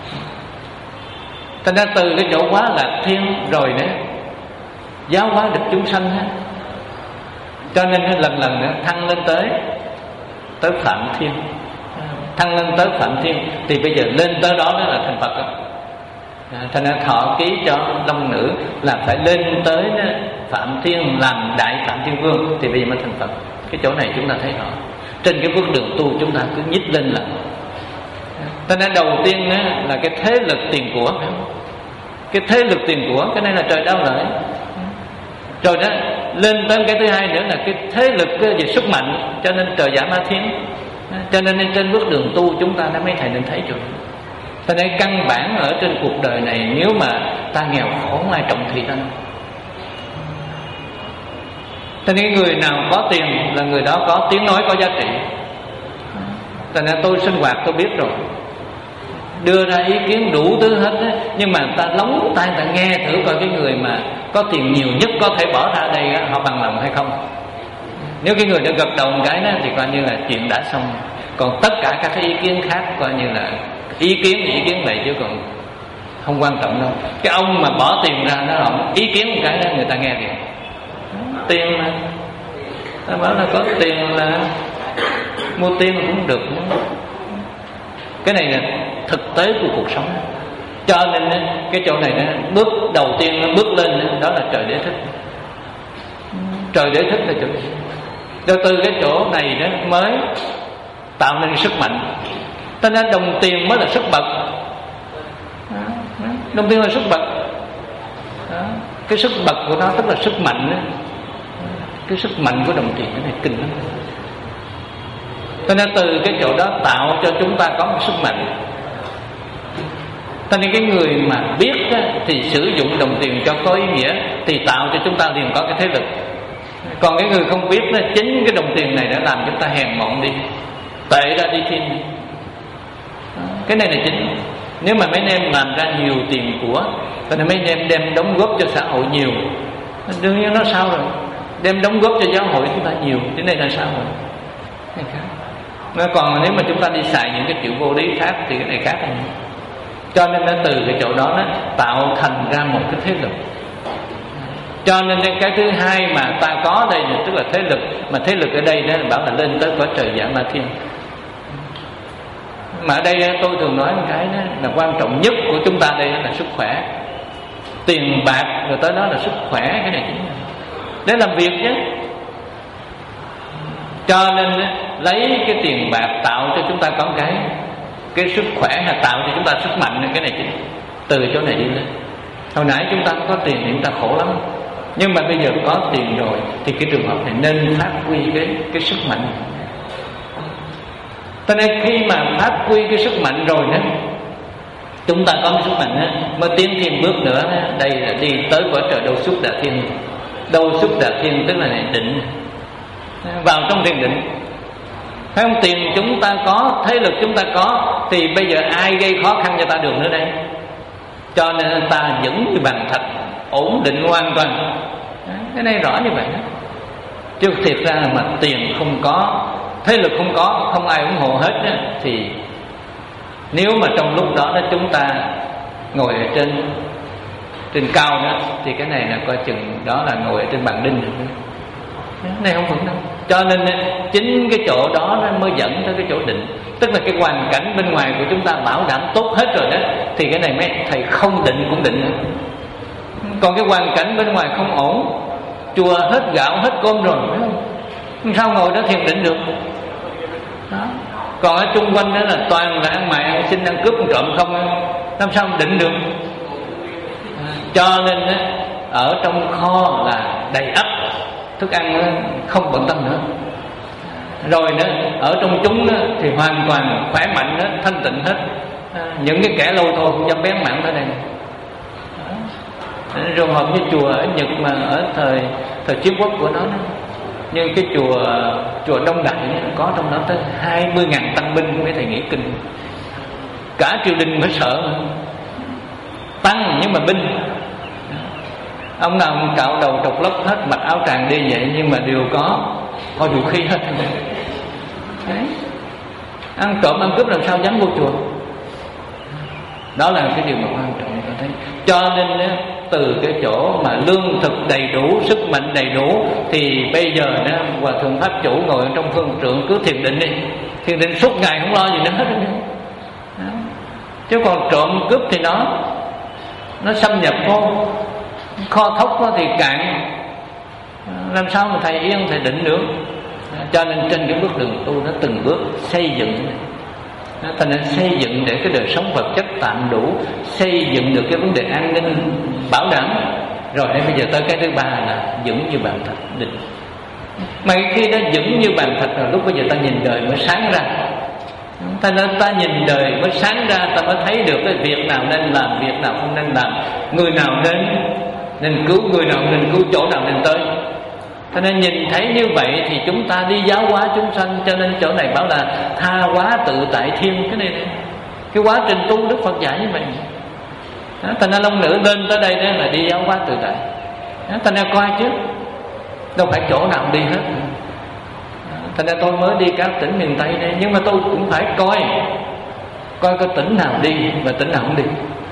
S1: Thành ra từ cái chỗ Quá Lạc Thiên rồi nữa giáo hóa được chúng sanh hết. Cho nên lần lần nữa thăng lên tới tới Phạm Thiên. Thăng lên tới Phạm Thiên thì bây giờ lên tới đó đó là thành Phật đó. Thành ra thọ ký cho long nữ là phải lên tới đó, Phạm Thiên làm Đại Phạm Thiên Vương, thì bây giờ mới thành Phật. Cái chỗ này chúng ta thấy rõ. Trên cái bước đường tu chúng ta cứ nhích lên là. Thành ra đầu tiên đó là cái thế lực tiền của. Cái thế lực tiền của, cái này là trời đau lợi. Rồi đó lên tới cái thứ hai nữa là cái thế lực về sức mạnh. Cho nên trời Dạ Ma Thiên. Cho nên trên bước đường tu chúng ta đã mấy thầy nên thấy rồi. Cho nên căn bản ở trên cuộc đời này, nếu mà ta nghèo khổ không ai trọng thị ta. Cho nên người nào có tiền là người đó có tiếng nói, có giá trị. Cho nên tôi sinh hoạt tôi biết rồi, đưa ra ý kiến đủ thứ hết á, nhưng mà ta lóng tai ta nghe thử coi cái người mà có tiền nhiều nhất có thể bỏ ra đây á, họ bằng lòng hay không. Nếu cái người đã gật đầu một cái đó thì coi như là chuyện đã xong. Còn tất cả các cái ý kiến khác coi như là ý kiến ý kiến vậy, chứ còn không quan trọng đâu. Cái ông mà bỏ tiền ra nó không ý kiến một cái đó người ta nghe kìa. Tiền mà ta bảo là có tiền là mua tiền cũng được. Cái này là thực tế của cuộc sống. Cho nên cái chỗ này nó bước đầu tiên nó bước lên đó là trời đế thích. Trời đế thích là chỗ rồi từ cái chỗ này đó mới tạo nên sức mạnh. Cho nên đồng tiền mới là sức bật. Đồng tiền là sức bật. Cái sức bật của nó tức là sức mạnh đó. Cái sức mạnh của đồng tiền cái này kinh lắm. Cho nên từ cái chỗ đó tạo cho chúng ta có một sức mạnh. Cho nên cái người mà biết á, thì sử dụng đồng tiền cho có ý nghĩa, thì tạo cho chúng ta liền có cái thế lực. Còn cái người không biết đó, chính cái đồng tiền này đã làm chúng ta hèn mọn đi, tệ ra đi thiên. Cái này là chính. Nếu mà mấy anh em làm ra nhiều tiền của, thì mấy anh em đem đóng góp cho xã hội nhiều, đương nhiên nó sao rồi. Đem đóng góp cho giáo hội chúng ta nhiều, cái này là sao rồi? Cái này khác. Nó còn nếu mà chúng ta đi xài những cái chuyện vô lý khác thì cái này khác rồi. Cho nên nó từ cái chỗ đó nó tạo thành ra một cái thế lực. Cho nên cái thứ hai mà ta có đây là tức là thế lực. Mà thế lực ở đây đó là bảo là lên tới cõi trời Dạ Ma Thiên. Mà ở đây tôi thường nói một cái đó là quan trọng nhất của chúng ta đây là sức khỏe. Tiền bạc rồi tới đó là sức khỏe, cái này chính là để làm việc chứ. Cho nên lấy cái tiền bạc tạo cho chúng ta có cái cái sức khỏe, hay tạo cho chúng ta sức mạnh, cái này chính từ chỗ này đi lên. Hồi nãy chúng ta không có tiền thì chúng ta khổ lắm, nhưng mà bây giờ có tiền rồi thì cái trường hợp này nên phát huy cái cái sức mạnh. Cho nên khi mà phát huy cái sức mạnh rồi đó, chúng ta có cái sức mạnh đó, mới tiến thêm bước nữa đó. Đây là đi tới cõi trời Đâu Xuất Đà Thiên. Đâu Xuất Đà Thiên tức là này định, vào trong thiền định. Thấy không? Tiền chúng ta có, thế lực chúng ta có, thì bây giờ ai gây khó khăn cho ta được nữa đây? Cho nên ta vững như bàn thạch, ổn định hoàn toàn. Cái này rõ như vậy đó. Chứ thiệt ra mà tiền không có, thế lực không có, không ai ủng hộ hết đó, thì nếu mà trong lúc đó, đó chúng ta ngồi ở trên trên cao đó, thì cái này là coi chừng đó là ngồi ở trên bàn đinh. Cái này không vững đâu. Cho nên chính cái chỗ đó nó mới dẫn tới cái chỗ định. Tức là cái hoàn cảnh bên ngoài của chúng ta bảo đảm tốt hết rồi đó, thì cái này mấy thầy không định cũng định nữa. Còn cái hoàn cảnh bên ngoài không ổn, chùa hết gạo hết cơm rồi, phải không? Sao ngồi đó thiền định được đó. Còn ở chung quanh đó là toàn là ăn mày ăn xin ăn cướp ăn trộm không, làm sao định được? Cho nên ở trong kho là đầy ắp thức ăn, không bận tâm nữa. Rồi nữa ở trong chúng đó, thì hoàn toàn khỏe mạnh hết, thanh tịnh hết. Những cái kẻ lâu thôi cũng dám bén mảng tới đây. Rồi hợp như chùa ở Nhật mà ở thời thời chiến quốc của nó đó. Nhưng cái chùa chùa Đông Đại có trong đó tới hai mươi ngàn tăng binh, mấy thầy nghĩ kinh. Cả triều đình mới sợ mà. Tăng nhưng mà binh. Ông nào ông cạo đầu trọc lóc hết, mặc áo tràng đi vậy, nhưng mà đều có có vũ khí hết. Đấy. Ăn trộm ăn cướp làm sao dám vô chùa. Đó là cái điều mà quan trọng tôi thấy. Cho nên đó, từ cái chỗ mà lương thực đầy đủ, sức mạnh đầy đủ, thì bây giờ đó Hòa Thượng Pháp Chủ ngồi trong phương trượng cứ thiền định đi. Thiền định suốt ngày không lo gì nữa hết. Đó. Chứ còn trộm cướp thì nó nó xâm nhập vô, kho thóc thì cạn, làm sao mà thầy yên thầy định được. Cho nên trên cái bước đường tu nó từng bước xây dựng này. Thành nên xây dựng để cái đời sống vật chất tạm đủ, xây dựng được cái vấn đề an ninh bảo đảm. Rồi đến bây giờ tới cái thứ ba là vững như bàn thạch định. Mà khi đó vững như bàn thạch rồi, lúc bây giờ ta nhìn đời mới sáng ra. Ta nên ta nhìn đời mới sáng ra, ta mới thấy được cái việc nào nên làm, việc nào không nên làm, người nào nên nên cứu, người nào nên cứu, chỗ nào nên tới. Cho nên nhìn thấy như vậy thì chúng ta đi giáo hóa chúng sanh. Cho nên chỗ này bảo là tha hóa tự tại thiên. Cái này này, cái quá trình tu Đức Phật dạy như vậy. Thành ra long nữ lên tới đây đó là đi giáo hóa tự tại. Thành ra coi chứ đâu phải chỗ nào đi hết. Thành ra tôi mới đi các tỉnh miền Tây đây, nhưng mà tôi cũng phải coi coi cái tỉnh nào đi và tỉnh nào không đi.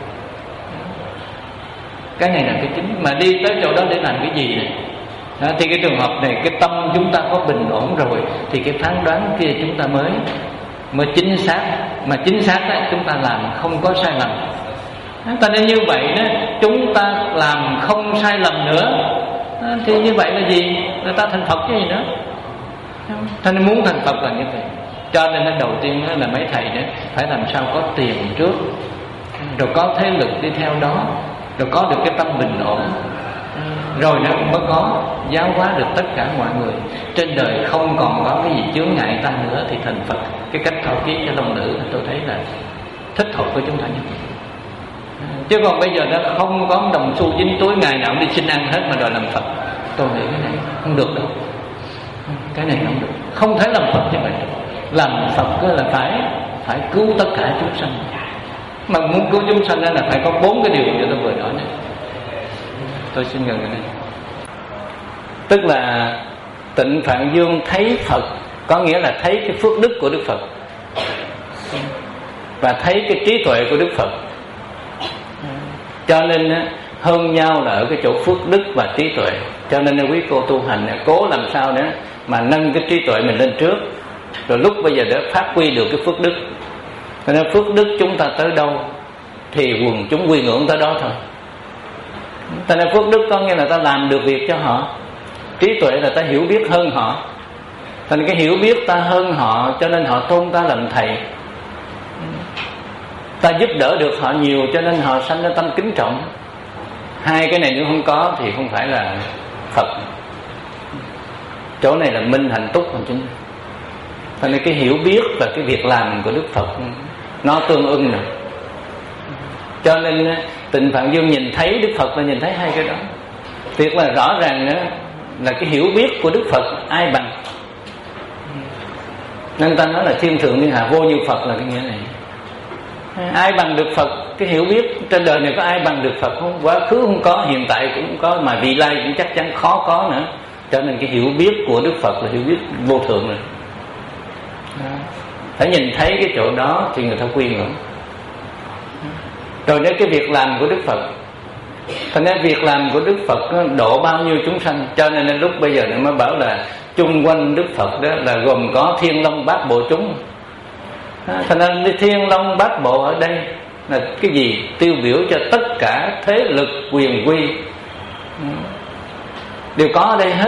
S1: Cái này là cái chính. Mà đi tới chỗ đó để làm cái gì này? Đó, thì cái trường hợp này cái tâm chúng ta có bình ổn rồi thì cái phán đoán kia chúng ta mới mới chính xác. Mà chính xác đó, chúng ta làm không có sai lầm. Ta nên như vậy đó, chúng ta làm không sai lầm nữa. Đó, thì như vậy là gì? Là ta thành Phật chứ gì nữa. Ta nên muốn thành Phật là như vậy. Cho nên đầu tiên là mấy thầy đó phải làm sao có tiền trước, rồi có thế lực đi theo đó, rồi có được cái tâm bình ổn, rồi nó mới có giáo hóa được tất cả mọi người. Trên đời không còn có cái gì chướng ngại ta nữa thì thành Phật. Cái cách thọ ký cho long nữ tôi thấy là thích hợp với chúng ta nhất. Chứ còn bây giờ nó không có đồng xu dính túi, ngày nào cũng đi xin ăn hết mà đòi làm Phật. tôi nghĩ cái này không được đâu, cái này không được, không thể làm Phật như vậy. Làm Phật là phải phải cứu tất cả chúng sanh, mà muốn cứu chúng sanh là phải có bốn cái điều như tôi vừa nói này. Tôi xin ngừng cái này. Tức là Tịnh Phạn Dương thấy Phật, có nghĩa là thấy cái phước đức của Đức Phật và thấy cái trí tuệ của Đức Phật. Cho nên hơn nhau là ở cái chỗ phước đức và trí tuệ. Cho nên quý cô tu hành cố làm sao nữa mà nâng cái trí tuệ mình lên trước, rồi lúc bây giờ để phát huy được cái phước đức. Cho nên phước đức chúng ta tới đâu thì quần chúng quy ngưỡng tới đó thôi. Cho nên phước đức có nghĩa là ta làm được việc cho họ, trí tuệ là ta hiểu biết hơn họ. Cho nên cái hiểu biết ta hơn họ, cho nên họ tôn ta làm thầy. Ta giúp đỡ được họ nhiều, cho nên họ sanh ra tâm kính trọng. Hai cái này nếu không có thì không phải là Phật. Chỗ này là minh hạnh túc của chúng. Cho nên cái hiểu biết và cái việc làm của Đức Phật nó tương ưng rồi. Cho nên Tịnh Phạn Dương nhìn thấy Đức Phật là nhìn thấy hai cái đó. Việc là rõ ràng nữa là cái hiểu biết của Đức Phật ai bằng. Nên ta nói là thiên thượng thiên hạ vô như Phật là cái nghĩa này. Ai bằng được Phật? Cái hiểu biết trên đời này có ai bằng được Phật không? Quá khứ không có, hiện tại cũng không có, mà vị lai cũng chắc chắn khó có nữa. Cho nên cái hiểu biết của Đức Phật là hiểu biết vô thượng rồi. Phải nhìn thấy cái chỗ đó thì người ta quy ngưỡng. Rồi đến cái việc làm của Đức Phật, thành ra việc làm của Đức Phật độ bao nhiêu chúng sanh. Cho nên đến lúc bây giờ mới bảo là chung quanh Đức Phật đó là gồm có thiên long bát bộ chúng. Thành ra thiên long bát bộ ở đây là cái gì? Tiêu biểu cho tất cả thế lực quyền quy đều có ở đây hết.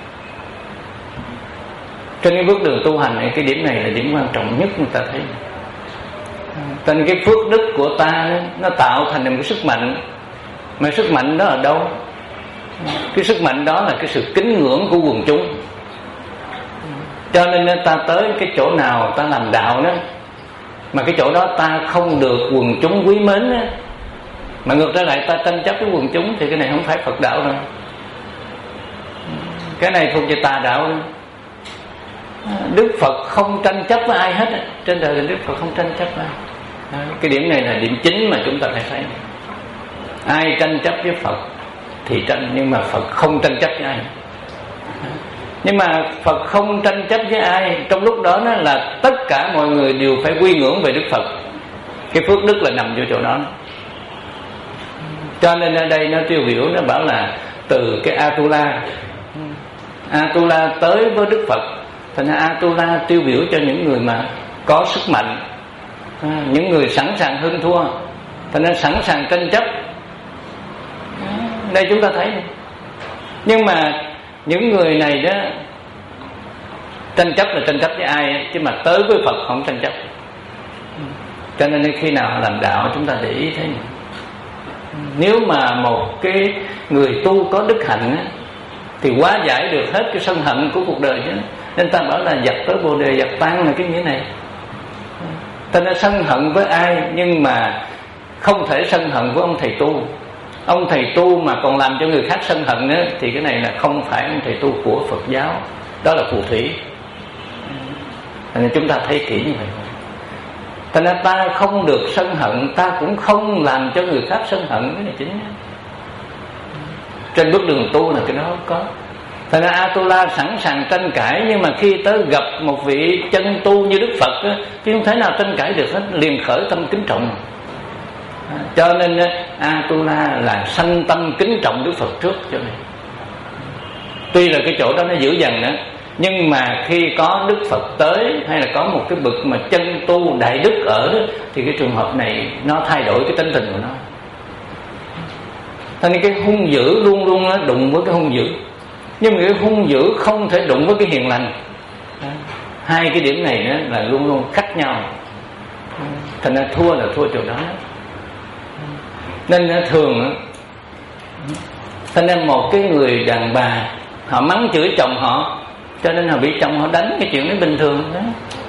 S1: Trên cái bước đường tu hành này, cái điểm này là điểm quan trọng nhất người ta thấy. Thành cái phước đức của ta nó tạo thành một cái sức mạnh. Mà sức mạnh đó ở đâu? Cái sức mạnh đó là cái sự kính ngưỡng của quần chúng. Cho nên ta tới cái chỗ nào ta làm đạo đó, mà cái chỗ đó ta không được quần chúng quý mến đó, mà ngược trở lại ta tranh chấp với quần chúng, thì cái này không phải Phật đạo rồi. Cái này thuộc về tà đạo rồi. Đức Phật không tranh chấp với ai hết. Trên đời Đức Phật không tranh chấp với ai. Cái điểm này là điểm chính mà chúng ta phải thấy. Ai tranh chấp với Phật thì tranh, nhưng mà Phật không tranh chấp với ai. Nhưng mà Phật không tranh chấp với ai, trong lúc đó nó là tất cả mọi người đều phải quy ngưỡng về Đức Phật. Cái phước đức là nằm vô chỗ đó. Cho nên ở đây nó tiêu biểu, nó bảo là từ cái Atula Atula tới với Đức Phật. Thành ra Atula tiêu biểu cho những người mà có sức mạnh, những người sẵn sàng hơn thua, thành ra sẵn sàng tranh chấp. Đây chúng ta thấy. Nhưng mà những người này đó tranh chấp là tranh chấp với ai, chứ mà tới với Phật không tranh chấp. Cho nên khi nào làm đạo chúng ta để ý thế này. Nếu mà một cái người tu có đức hạnh á, thì hóa giải được hết cái sân hận của cuộc đời chứ. Nên ta bảo là dập tới bồ đề dập tan là cái nghĩa này. Ta đã sân hận với ai, nhưng mà không thể sân hận với ông thầy tu. Ông thầy tu mà còn làm cho người khác sân hận nữa, thì cái này là không phải ông thầy tu của Phật giáo. Đó là phù thủy. Nên chúng ta thấy kỹ như vậy. Thành ra ta không được sân hận, ta cũng không làm cho người khác sân hận. Cái này chính. Trên bước đường tu là cái đó có. Thành ra Atula sẵn sàng tranh cãi, nhưng mà khi tới gặp một vị chân tu như Đức Phật á, thì không thể nào tranh cãi được hết, liền khởi tâm kính trọng. Cho nên Atula là sanh tâm kính trọng Đức Phật trước. Cho nên tuy là cái chỗ đó nó dữ dằn nữa, nhưng mà khi có Đức Phật tới, hay là có một cái bậc mà chân tu đại đức ở đó, thì cái trường hợp này nó thay đổi cái tính tình của nó. Thành nên cái hung dữ luôn luôn nó đụng với cái hung dữ, nhưng mà cái hung dữ không thể đụng với cái hiền lành. Hai cái điểm này đó là luôn luôn khác nhau. Thành ra thua là thua chỗ đó. Nên thường thành ra một cái người đàn bà họ mắng chửi chồng họ, cho nên họ bị chồng họ đánh, cái chuyện đó bình thường đó.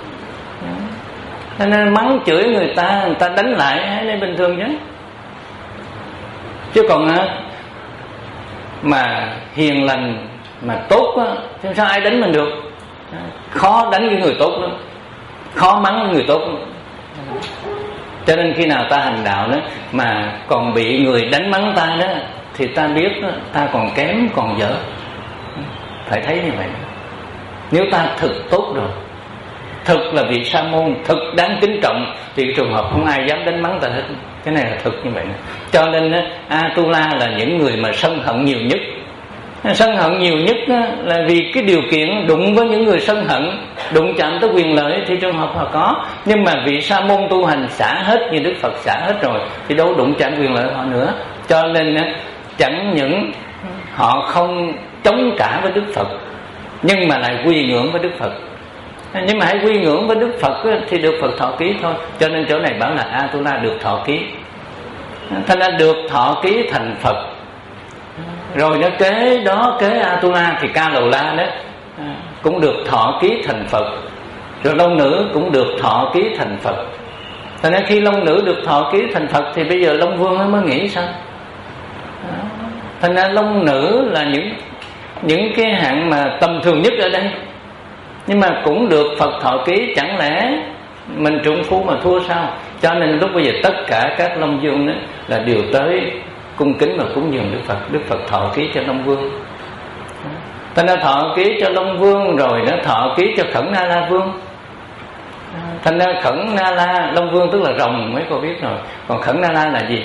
S1: Cho nên mắng chửi người ta, người ta đánh lại, cái này bình thường chứ. Chứ còn mà hiền lành mà tốt á, thì sao ai đánh mình được? Khó đánh cái người tốt lắm, khó mắng cái người tốt lắm. Cho nên khi nào ta hành đạo đó mà còn bị người đánh mắng ta đó, thì ta biết đó, ta còn kém, còn dở. Phải thấy như vậy. Nếu ta thực tốt rồi, thực là vị sa môn, thực đáng kính trọng, thì trường hợp không ai dám đánh mắng ta hết. Cái này là thực như vậy. Cho nên Atula là những người mà sân hận nhiều nhất. Sân hận nhiều nhất là vì cái điều kiện đụng với những người sân hận, đụng chạm tới quyền lợi thì trường hợp họ có. Nhưng mà vị sa môn tu hành xả hết như Đức Phật xả hết rồi, thì đâu đụng chạm quyền lợi họ nữa. Cho nên chẳng những họ không chống trả với Đức Phật, nhưng mà lại quy ngưỡng với Đức Phật. Nhưng mà hãy quy ngưỡng với Đức Phật thì được Phật thọ ký thôi. Cho nên chỗ này bảo là Atula được thọ ký. Thành ra được thọ ký thành Phật. Rồi nó kế đó, kế Atula thì Ca Lầu La đó cũng được thọ ký thành Phật. Rồi Long Nữ cũng được thọ ký thành Phật. Thành ra khi Long Nữ được thọ ký thành Phật thì bây giờ Long Vương mới nghĩ sao? Thành ra Long Nữ là những những cái hạng mà tầm thường nhất ở đây, nhưng mà cũng được Phật thọ ký. Chẳng lẽ mình trụng phu mà thua sao? Cho nên lúc bây giờ tất cả các Long Vương đó là đều tới cung kính và cúng dường Đức Phật. Đức Phật thọ ký cho Long Vương, ta đã thọ ký cho Long Vương, rồi nó thọ ký cho Khẩn Na La Vương. Thành ra Khẩn Na La, Long Vương tức là rồng, mấy cô biết rồi. Còn Khẩn Na La là gì?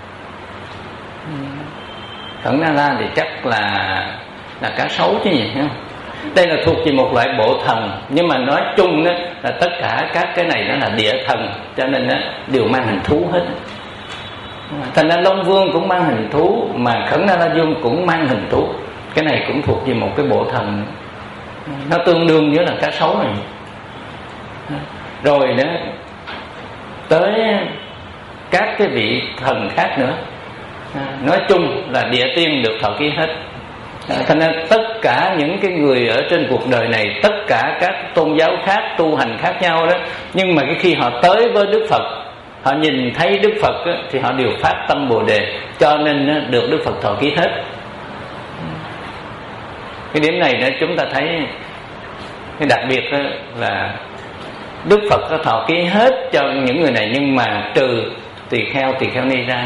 S1: Khẩn Na La thì chắc là là cá sấu chứ gì, không? Đây là thuộc về một loại bộ thần, nhưng mà nói chung đó là tất cả các cái này đó là địa thần, cho nên đó đều mang hình thú hết. Thành ra Long Vương cũng mang hình thú, mà Khẩn Na La Vương cũng mang hình thú. Cái này cũng thuộc về một cái bộ thần, nó tương đương với là cá sấu này. Rồi đó tới các cái vị thần khác nữa, nói chung là địa tiên được thọ ký hết. Thành ra tất cả những cái người ở trên cuộc đời này, tất cả các tôn giáo khác, tu hành khác nhau đó, nhưng mà cái khi họ tới với Đức Phật, họ nhìn thấy Đức Phật đó, thì họ đều phát tâm Bồ Đề, cho nên được Đức Phật thọ ký hết. Cái điểm này đó chúng ta thấy cái đặc biệt đó là Đức Phật có thọ ký hết cho những người này, nhưng mà trừ tỳ kheo, tỳ kheo ni ra.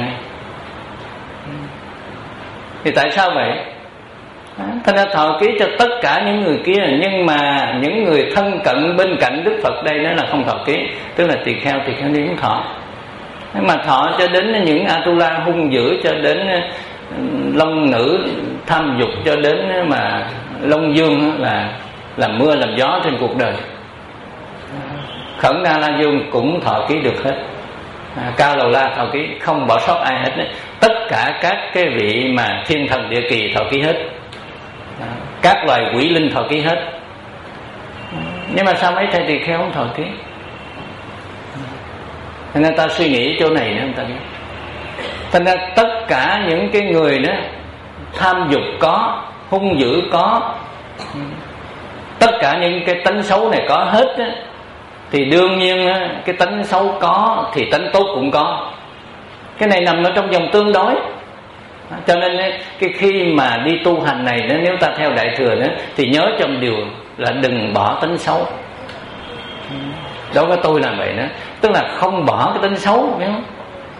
S1: Thì tại sao vậy? Thành ra thọ ký cho tất cả những người kia, nhưng mà những người thân cận bên cạnh Đức Phật đây đó là không thọ ký, tức là tỳ kheo, tỳ kheo ni cũng thọ. Mà thọ cho đến những Atula hung dữ, cho đến Long Nữ tham dục, cho đến mà Long Dương là làm mưa làm gió trên cuộc đời. Khẩn Na La Dương cũng thọ ký được hết. Ca Lầu La thọ ký, không bỏ sót ai hết. Tất cả các cái vị mà thiên thần địa kỳ thọ ký hết, các loài quỷ linh thọ ký hết. Nhưng mà sao mấy thầy tỳ kheo không thọ ký? Thành ra ta suy nghĩ chỗ này nữa, người ta biết. Thành ra tất cả những cái người đó tham dục có, hung dữ có, tất cả những cái tánh xấu này có hết á, thì đương nhiên á, cái tánh xấu có thì tánh tốt cũng có. Cái này nằm ở trong vòng tương đối. Cho nên cái khi mà đi tu hành này đó, nếu ta theo Đại Thừa đó, thì nhớ trong điều là đừng bỏ tánh xấu. Đối với tôi là vậy đó, tức là không bỏ cái tánh xấu, biết không?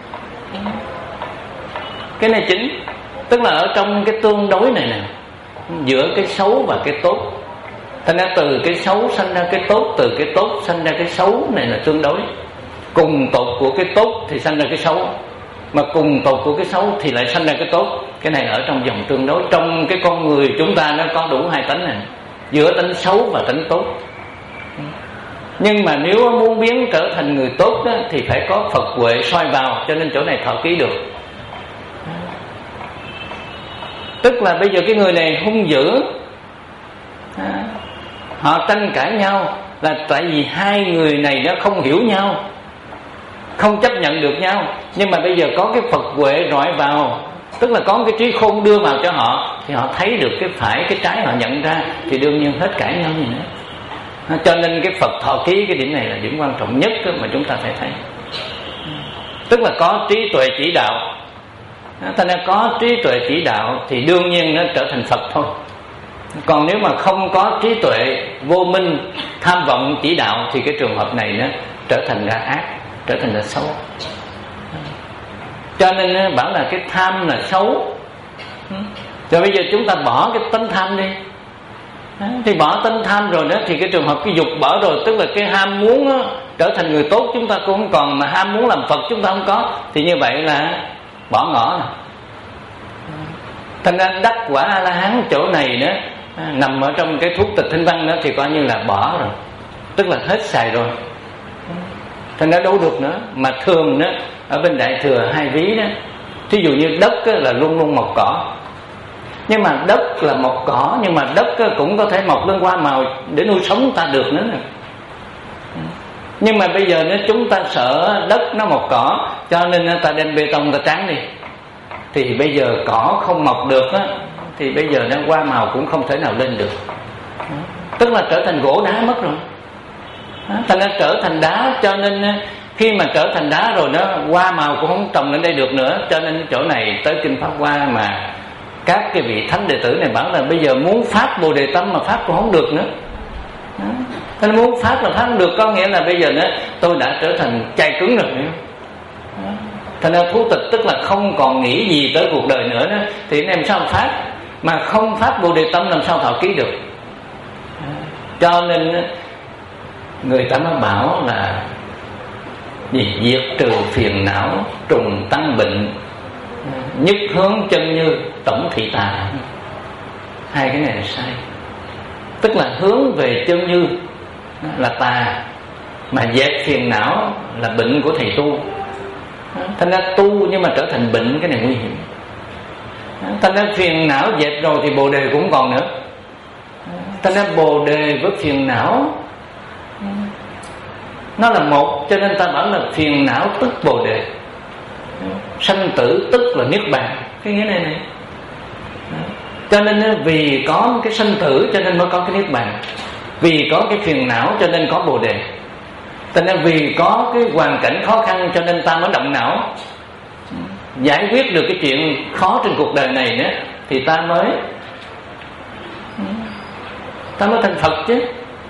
S1: Cái này chính, tức là ở trong cái tương đối này nè, giữa cái xấu và cái tốt. Thành ra từ cái xấu sanh ra cái tốt, từ cái tốt sanh ra cái xấu này là tương đối. Cùng tột của cái tốt thì sanh ra cái xấu, mà cùng tột của cái xấu thì lại sanh ra cái tốt. Cái này ở trong vòng tương đối. Trong cái con người chúng ta nó có đủ hai tánh này, giữa tánh xấu và tánh tốt. Nhưng mà nếu muốn biến trở thành người tốt đó, thì phải có Phật huệ soi vào, cho nên chỗ này thọ ký được. Tức là bây giờ cái người này hung dữ, họ tranh cãi nhau là tại vì hai người này nó không hiểu nhau, không chấp nhận được nhau. Nhưng mà bây giờ có cái Phật huệ rọi vào, tức là có cái trí khôn đưa vào cho họ, thì họ thấy được cái phải, cái trái họ nhận ra, thì đương nhiên hết cãi nhau gì nữa. Cho nên cái Phật thọ ký, cái điểm này là điểm quan trọng nhất mà chúng ta phải thấy. Tức là có trí tuệ chỉ đạo, Thành ra có trí tuệ chỉ đạo thì đương nhiên nó trở thành Phật thôi. Còn nếu mà không có trí tuệ vô minh, tham vọng chỉ đạo thì cái trường hợp này nó trở thành ra ác, trở thành là xấu. Cho nên bảo là cái tham là xấu. Rồi bây giờ chúng ta bỏ cái tánh tham đi, thì bỏ tánh tham rồi đó thì cái trường hợp cái dục bỏ rồi, tức là cái ham muốn đó, trở thành người tốt chúng ta cũng không còn, mà ham muốn làm Phật chúng ta không có, thì như vậy là bỏ ngỏ. Thành ra đắc quả A La Hán chỗ này đó nằm ở trong cái thuốc tịch thanh văn đó thì coi như là bỏ rồi, tức là hết xài rồi. Thành ra đâu được nữa. Mà thường đó ở bên Đại Thừa hai ví đó, thí dụ như đất là luôn luôn mọc cỏ, nhưng mà đất là mọc cỏ, nhưng mà đất cũng có thể mọc lên hoa màu để nuôi sống ta được nữa. Nhưng mà bây giờ nếu chúng ta sợ đất nó mọc cỏ, cho nên ta đem bê tông ta tráng đi, thì bây giờ cỏ không mọc được á, thì bây giờ nó hoa màu cũng không thể nào lên được, tức là trở thành gỗ đá mất rồi. Thành ra trở thành đá, cho nên khi mà trở thành đá rồi đó, hoa màu cũng không trồng lên đây được nữa. Cho nên chỗ này tới Kinh Pháp Hoa mà các cái vị thánh đệ tử này bảo là bây giờ muốn phát Bồ Đề Tâm mà phát cũng không được nữa. Nên muốn phát là phát không được, có nghĩa là bây giờ nữa tôi đã trở thành chai cứng rồi. Thành ra thú tịch tức là không còn nghĩ gì tới cuộc đời nữa đó, thì làm sao phát, mà không phát Bồ Đề Tâm làm sao thọ ký được. Cho nên người ta mới bảo là gì? Diệt trừ phiền não, trùng tăng bệnh, nhất hướng chân như, tổng thị tà. Hai cái này là sai. Tức là hướng về chân như là tà, mà dẹp phiền não là bệnh của thầy tu. Thành ra tu nhưng mà trở thành bệnh, cái này nguy hiểm. Thành ra phiền não dẹp rồi thì bồ đề cũng còn nữa. Thành ra bồ đề với phiền não nó là một, cho nên ta bảo là phiền não tức bồ đề, sanh tử tức là niết bàn, cái nghĩa này này. Cho nên vì có cái sanh tử cho nên mới có cái niết bàn, vì có cái phiền não cho nên có bồ đề. Cho nên vì có cái hoàn cảnh khó khăn cho nên ta mới động não giải quyết được cái chuyện khó trên cuộc đời này nữa, thì ta mới ta mới thành Phật chứ.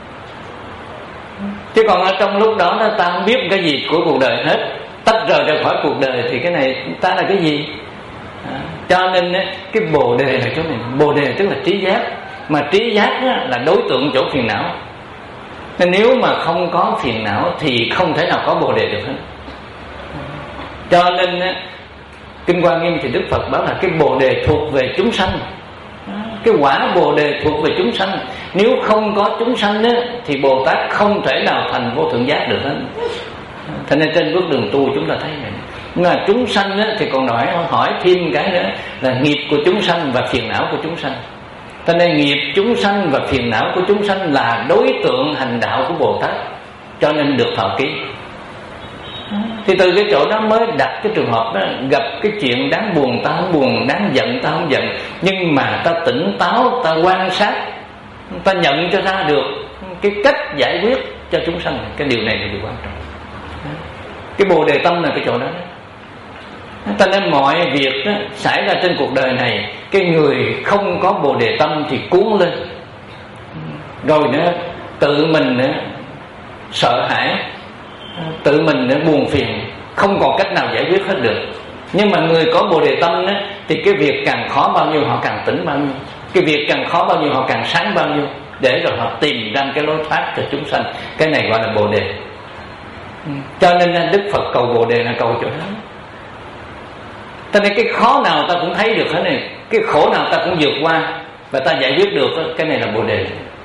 S1: Chứ còn ở trong lúc đó ta không biết cái gì của cuộc đời hết, tách rời ra khỏi cuộc đời, thì cái này ta là cái gì? À, cho nên cái bồ đề là chỗ này. Bồ đề tức là trí giác, mà trí giác là đối tượng chỗ phiền não. Nên nếu mà không có phiền não thì không thể nào có bồ đề được hết. Cho nên Kinh Hoa Nghiêm thì Đức Phật bảo là cái bồ đề thuộc về chúng sanh, cái quả bồ đề thuộc về chúng sanh. Nếu không có chúng sanh á, thì Bồ Tát không thể nào thành vô thượng giác được hết. Thế nên trên bước đường tu chúng ta thấy này, mà chúng sanh á, thì còn nói hỏi thêm cái nữa là nghiệp của chúng sanh và phiền não của chúng sanh. Thế nên nghiệp chúng sanh và phiền não của chúng sanh là đối tượng hành đạo của Bồ Tát, cho nên được thọ ký. Thì từ cái chỗ đó mới đặt cái trường hợp đó, gặp cái chuyện đáng buồn ta không buồn, đáng giận ta không giận, nhưng mà ta tỉnh táo, ta quan sát, ta nhận cho ra được cái cách giải quyết cho chúng sanh. Cái điều này là điều quan trọng. Cái bồ đề tâm là cái chỗ đó. Ta nên mọi việc đó, xảy ra trên cuộc đời này, cái người không có bồ đề tâm thì cuốn lên, rồi nữa tự mình nữa sợ hãi, tự mình nữa buồn phiền, không còn cách nào giải quyết hết được. Nhưng mà người có bồ đề tâm đó, thì cái việc càng khó bao nhiêu họ càng tỉnh bao nhiêu, cái việc càng khó bao nhiêu họ càng sáng bao nhiêu, để rồi họ tìm ra cái lối thoát cho chúng sanh. Cái này gọi là bồ đề. Cho nên Đức Phật cầu bồ đề là cầu chỗ đó. Cho nên cái khó nào ta cũng thấy được hết này, cái khổ nào ta cũng vượt qua và ta giải quyết được, cái này là bồ đề.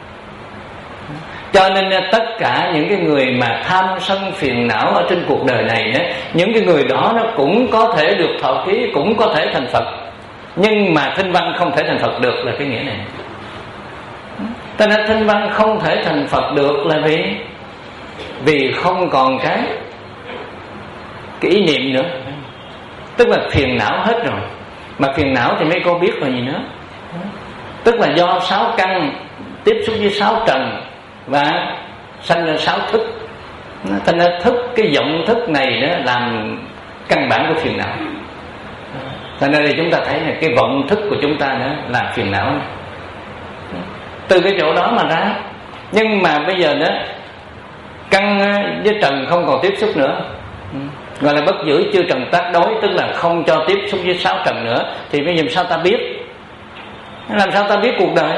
S1: Cho nên tất cả những cái người mà tham sân phiền não ở trên cuộc đời này, những cái người đó nó cũng có thể được thọ ký, cũng có thể thành Phật. Nhưng mà Thanh Văn không thể thành Phật được là cái nghĩa này. Cho nên Thanh Văn không thể thành Phật được là vì Vì không còn cái Cái ý niệm nữa. Tức là phiền não hết rồi. Mà phiền não thì mấy cô biết là gì nữa. Tức là do sáu căn tiếp xúc với sáu trần và sanh ra sáu thức. Thành ra thức, cái vọng thức này đó làm căn bản của phiền não. Thành ra thì chúng ta thấy là cái vọng thức của chúng ta nữa là phiền não nữa. Từ cái chỗ đó mà ra. Nhưng mà bây giờ đó, căn với trần không còn tiếp xúc nữa, gọi là bất giữ chư trần tác đối, tức là không cho tiếp xúc với sáu trần nữa. Thì bây giờ sao ta biết? Làm sao ta biết cuộc đời?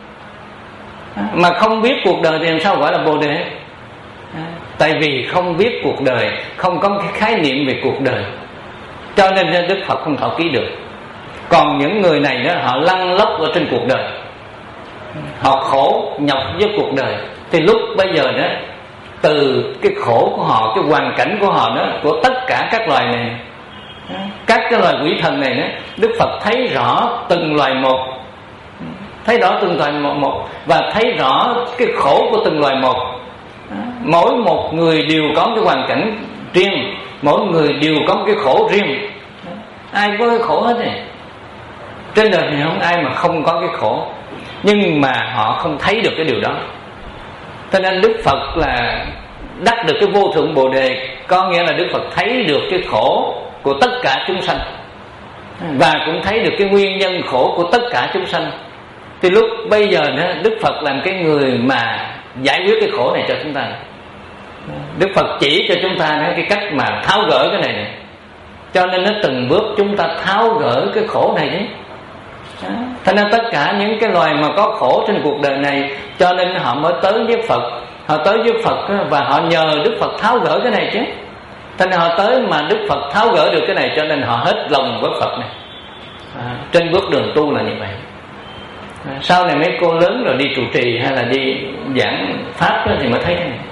S1: Mà không biết cuộc đời thì làm sao gọi là Bồ Đề? Tại vì không biết cuộc đời, không có cái khái niệm về cuộc đời, cho nên Đức Phật không thọ ký được. Còn những người này đó, họ lăn lóc ở trên cuộc đời, họ khổ nhọc với cuộc đời, thì lúc bây giờ đó, từ cái khổ của họ, cái hoàn cảnh của họ đó, của tất cả các loài này, các cái loài quỷ thần này đó, Đức Phật thấy rõ từng loài một, thấy rõ từng loài một, một và thấy rõ cái khổ của từng loài một. Mỗi một người đều có cái hoàn cảnh riêng, mỗi người đều có cái khổ riêng. Ai có cái khổ hết này. Trên đời này không ai mà không có cái khổ, nhưng mà họ không thấy được cái điều đó. Cho nên Đức Phật là đắc được cái vô thượng Bồ Đề, có nghĩa là Đức Phật thấy được cái khổ của tất cả chúng sanh, và cũng thấy được cái nguyên nhân khổ của tất cả chúng sanh. Thì lúc bây giờ đó, Đức Phật làm cái người mà giải quyết cái khổ này cho chúng ta. Đức Phật chỉ cho chúng ta đó, cái cách mà tháo gỡ cái này, này. Cho nên nó từng bước chúng ta tháo gỡ cái khổ này đấy. Thế nên tất cả những cái loài mà có khổ trên cuộc đời này, cho nên họ mới tới với Phật. Họ tới với Phật và họ nhờ Đức Phật tháo gỡ cái này chứ. Thế nên họ tới mà Đức Phật tháo gỡ được cái này, cho nên họ hết lòng với Phật này. À, trên bước đường tu là như vậy. À, sau này mấy cô lớn rồi đi trụ trì hay là đi giảng pháp đó thì mới thấy cái này.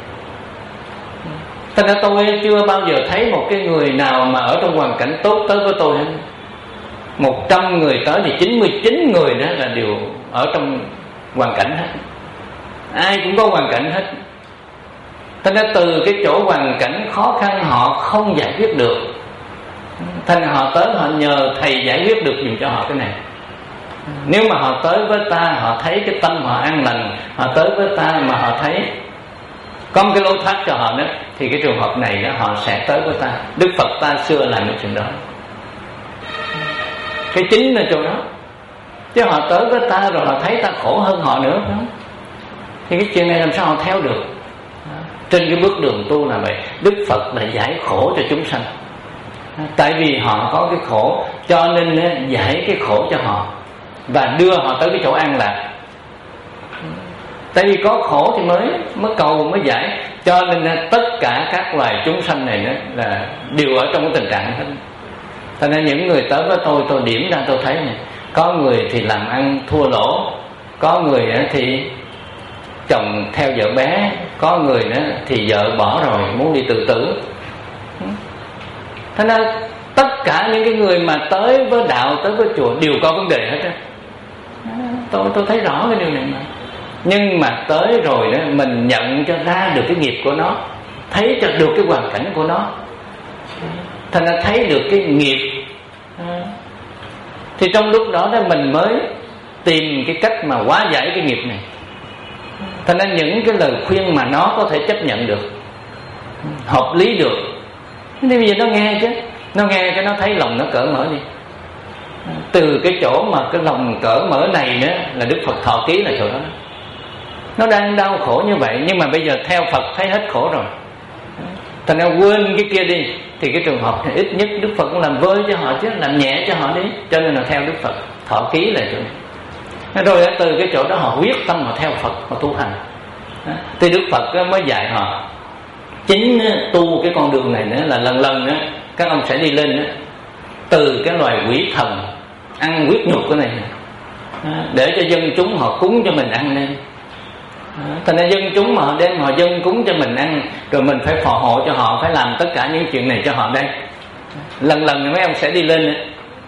S1: Thế nên tôi chưa bao giờ thấy một cái người nào mà ở trong hoàn cảnh tốt tới với tôi hết. Một trăm người tới thì chín mươi chín người đó là đều ở trong hoàn cảnh hết. Ai cũng có hoàn cảnh hết. Thế nên từ cái chỗ hoàn cảnh khó khăn họ không giải quyết được, thành họ tới họ nhờ thầy giải quyết được dùm cho họ cái này. Nếu mà họ tới với ta, họ thấy cái tâm họ an lành, họ tới với ta mà họ thấy có một cái lối thoát cho họ đó, thì cái trường hợp này đó, họ sẽ tới với ta. Đức Phật ta xưa làm cái chuyện đó. Cái chính là chỗ đó. Chứ họ tới với ta rồi họ thấy ta khổ hơn họ nữa không? Thì cái chuyện này làm sao họ theo được? Trên cái bước đường tu là vậy. Đức Phật là giải khổ cho chúng sanh. Tại vì họ có cái khổ, cho nên giải cái khổ cho họ và đưa họ tới cái chỗ an lạc. Tại vì có khổ thì mới mới cầu mới giải. Cho nên tất cả các loài chúng sanh này đó là đều ở trong cái tình trạng hết. Cho nên những người tới với tôi, tôi điểm ra tôi thấy này, có người thì làm ăn thua lỗ, có người thì chồng theo vợ bé, có người nữa thì vợ bỏ rồi muốn đi tự tử. Thế nên tất cả những cái người mà tới với đạo, tới với chùa đều có vấn đề hết á. Tôi tôi thấy rõ cái điều này mà. Nhưng mà tới rồi đó, mình nhận cho ra được cái nghiệp của nó, thấy cho được cái hoàn cảnh của nó, thành ra thấy được cái nghiệp, thì trong lúc đó đó mình mới tìm cái cách mà hóa giải cái nghiệp này. Thành ra những cái lời khuyên mà nó có thể chấp nhận được, hợp lý được, thì bây giờ nó nghe chứ, nó nghe cho nó thấy lòng nó cởi mở đi. Từ cái chỗ mà cái lòng cởi mở này nữa là Đức Phật thọ ký là chỗ đó. Nó đang đau khổ như vậy, nhưng mà bây giờ theo Phật thấy hết khổ rồi, thành ra quên cái kia đi. Thì cái trường hợp này ít nhất Đức Phật cũng làm vơi cho họ chứ, làm nhẹ cho họ đi. Cho nên là theo Đức Phật thọ ký là chỗ này. Rồi từ cái chỗ đó họ quyết tâm họ theo Phật, họ tu hành. Thì Đức Phật mới dạy họ. Chính tu cái con đường này nữa là lần lần nữa các ông sẽ đi lên nữa, từ cái loài quỷ thần ăn huyết nhục cái này, để cho dân chúng họ cúng cho mình ăn lên. Thành ra dân chúng mà họ đem họ dân cúng cho mình ăn, rồi mình phải phò hộ cho họ, phải làm tất cả những chuyện này cho họ đây. Lần lần mấy ông sẽ đi lên nữa,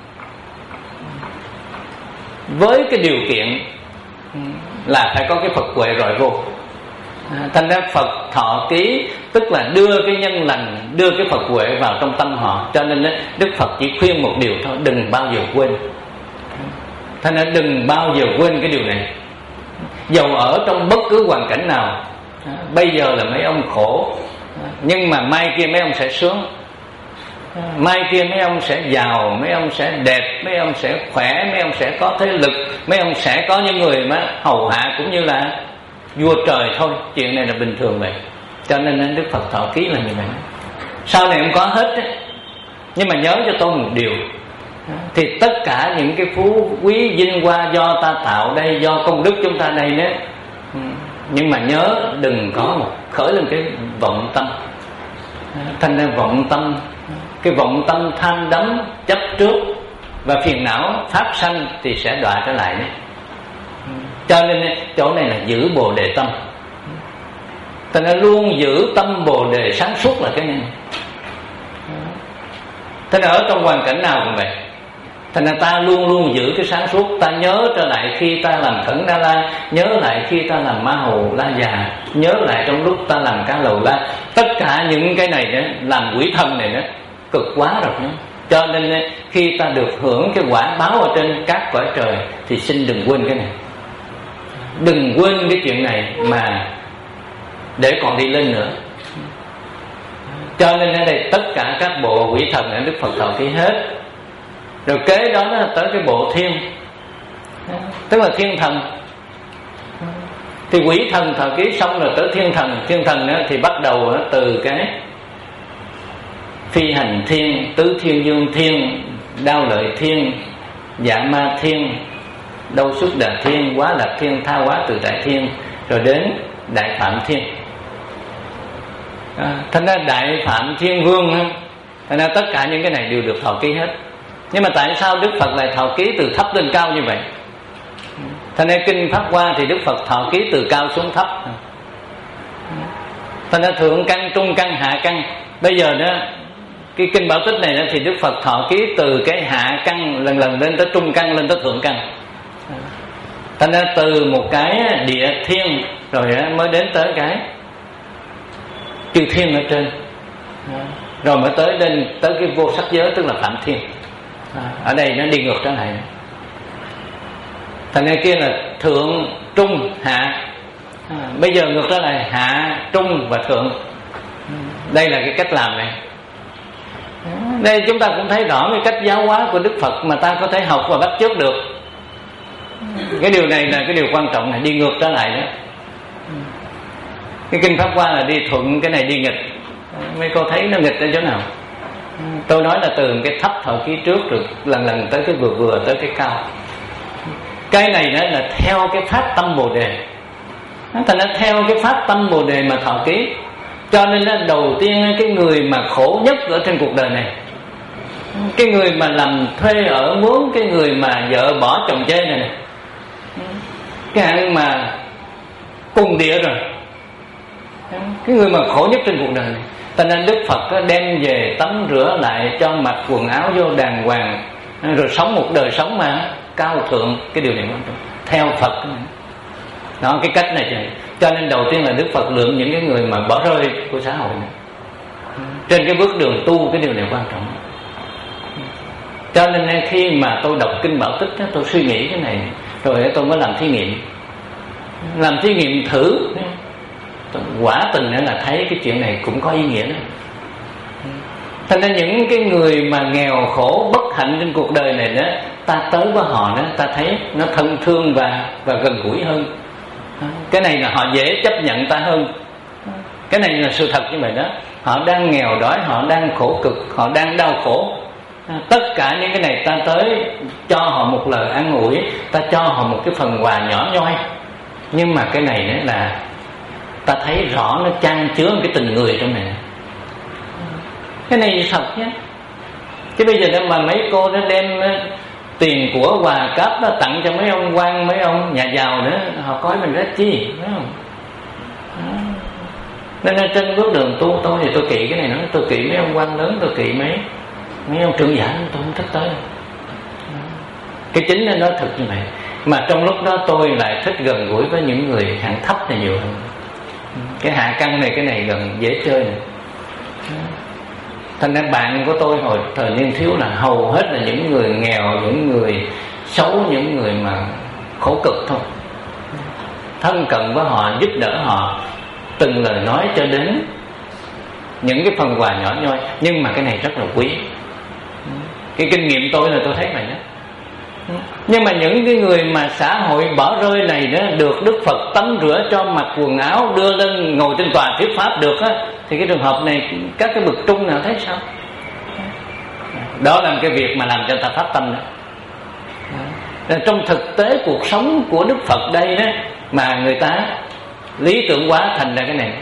S1: với cái điều kiện là phải có cái Phật huệ rọi vô. Thành ra Phật thọ ký tức là đưa cái nhân lành, đưa cái Phật huệ vào trong tâm họ. Cho nên Đức Phật chỉ khuyên một điều thôi, đừng bao giờ quên. Thành ra đừng bao giờ quên cái điều này. Dầu ở trong bất cứ hoàn cảnh nào, bây giờ là mấy ông khổ, nhưng mà mai kia mấy ông sẽ sướng. Mai kia mấy ông sẽ giàu, mấy ông sẽ đẹp, mấy ông sẽ khỏe, mấy ông sẽ có thế lực, mấy ông sẽ có những người mà hầu hạ cũng như là vua trời thôi. Chuyện này là bình thường vậy. Cho nên Đức Phật thọ ký là như vậy. Sau này ông có hết ấy. Nhưng mà nhớ cho tôi một điều, thì tất cả những cái phú quý vinh hoa do ta tạo đây, do công đức chúng ta đây nữa. Nhưng mà nhớ đừng có một khởi lên cái vọng tâm. Thành ra vọng tâm, cái vọng tâm tham đắm, chấp trước và phiền não phát sanh thì sẽ đọa trở lại đấy. Cho nên chỗ này là giữ bồ đề tâm. Thành ra luôn giữ tâm bồ đề sáng suốt là cái này. Thế nên ở trong hoàn cảnh nào cũng vậy. Thành ra ta luôn luôn giữ cái sáng suốt. Ta nhớ trở lại khi ta làm Khẩn Đa La, nhớ lại khi ta làm Ma Hầu La Già, nhớ lại trong lúc ta làm Ca Lầu La. Tất cả những cái này đó, làm quỷ thần này đó, cực quá rồi đó. Cho nên khi ta được hưởng cái quả báo ở trên các cõi trời thì xin đừng quên cái này. Đừng quên cái chuyện này mà để còn đi lên nữa. Cho nên ở đây tất cả các bộ quỷ thần ở Đức Phật thọ ký hết. Rồi kế đó là tới cái bộ thiên, tức là thiên thần. Thì quỷ thần thọ ký xong rồi tới thiên thần. Thiên thần thì bắt đầu từ cái phi hành thiên, tứ thiên dương thiên, đao lợi thiên, dạ ma thiên, đâu xuất đà thiên, quá lạc thiên, tha hóa tự tại thiên, rồi đến đại phạm thiên. À, thành ra đại phạm thiên vương, thành ra tất cả những cái này đều được thọ ký hết. Nhưng mà tại sao Đức Phật lại thọ ký từ thấp lên cao như vậy? Thành ra kinh Pháp Hoa thì Đức Phật thọ ký từ cao xuống thấp. Thành ra thượng căn, trung căn, hạ căn. Bây giờ đó, cái kinh Bảo Tích này đó, thì Đức Phật thọ ký từ cái hạ căn lần lần lên tới trung căn, lên tới thượng căn. Thành ra từ một cái địa thiên rồi mới đến tới cái chư thiên ở trên, rồi mới tới đến tới cái vô sắc giới, tức là phạm thiên. Ở đây nó đi ngược trở lại. Thành ra kia là thượng, trung, hạ. à, Bây giờ ngược trở lại hạ, trung và thượng. Đây là cái cách làm này. Đây chúng ta cũng thấy rõ cái cách giáo hóa của Đức Phật mà ta có thể học và bắt chước được. Cái điều này là cái điều quan trọng này, đi ngược trở lại đó. Cái kinh Pháp Hoa là đi thuận, cái này đi nghịch. Mấy cô thấy nó nghịch ở chỗ nào? Tôi nói là từ cái thấp thọ ký trước rồi lần lần tới cái vừa vừa tới cái cao. Cái này đó là theo cái phát tâm Bồ Đề. Thành ra theo cái phát tâm Bồ Đề mà thọ ký. Cho nên là đầu tiên cái người mà khổ nhất ở trên cuộc đời này, cái người mà làm thuê ở mướn, cái người mà vợ bỏ chồng chê này, này, cái hạng mà cùng địa rồi, cái người mà khổ nhất trên cuộc đời này. Thành nên Đức Phật đem về tắm rửa lại, cho mặc quần áo vô đàng hoàng, rồi sống một đời sống mà cao thượng. Cái điều này quan trọng, theo Phật đó, cái cách này. Cho nên đầu tiên là Đức Phật lượng những cái người mà bỏ rơi của xã hội này trên cái bước đường tu. Cái điều này quan trọng. Cho nên khi mà tôi đọc kinh Bảo Tích, tôi suy nghĩ cái này, rồi tôi mới làm thí nghiệm. Làm thí nghiệm thử, quả tình là thấy cái chuyện này cũng có ý nghĩa đó. Thành ra những cái người mà nghèo khổ bất hạnh trên cuộc đời này đó, ta tới với họ đó, ta thấy nó thân thương và và gần gũi hơn. Cái này là họ dễ chấp nhận ta hơn. Cái này là sự thật như vậy đó. Họ đang nghèo đói, họ đang khổ cực, họ đang đau khổ. Tất cả những cái này ta tới cho họ một lời an ủi, ta cho họ một cái phần quà nhỏ nhoi. Nhưng mà cái này nữa là ta thấy rõ nó chan chứa một cái tình người trong này. Cái này thật nhé. Chứ bây giờ mà mấy cô nó đem tiền của quà cáp nó tặng cho mấy ông quan, mấy ông nhà giàu nữa, họ coi mình rất chi, phải không? Nên trên bước đường tu tôi thì tôi kỵ cái này nữa. Tôi kỵ mấy ông quan lớn, tôi kỵ mấy mấy ông trưởng giả, tôi không thích tới. Cái chính nó nói thật như vậy. Mà trong lúc đó tôi lại thích gần gũi với những người hạng thấp này nhiều hơn. Cái hạ căn này, cái này gần dễ chơi này. Thành ra bạn của tôi hồi thời niên thiếu là hầu hết là những người nghèo, những người xấu, những người mà khổ cực thôi. Thân cận với họ, giúp đỡ họ, từng lời nói cho đến những cái phần quà nhỏ nhoi, nhưng mà cái này rất là quý. Cái kinh nghiệm tôi là tôi thấy vậy đó. Nhưng mà những cái người mà xã hội bỏ rơi này đó, được Đức Phật tắm rửa cho mặc quần áo, đưa lên ngồi trên tòa thuyết pháp được á, thì cái trường hợp này các cái bậc trung nào thấy sao? Đó là cái việc mà làm cho ta phát tâm đó. Đó. Trong thực tế cuộc sống của Đức Phật đây đó, mà người ta lý tưởng quá thành ra cái này.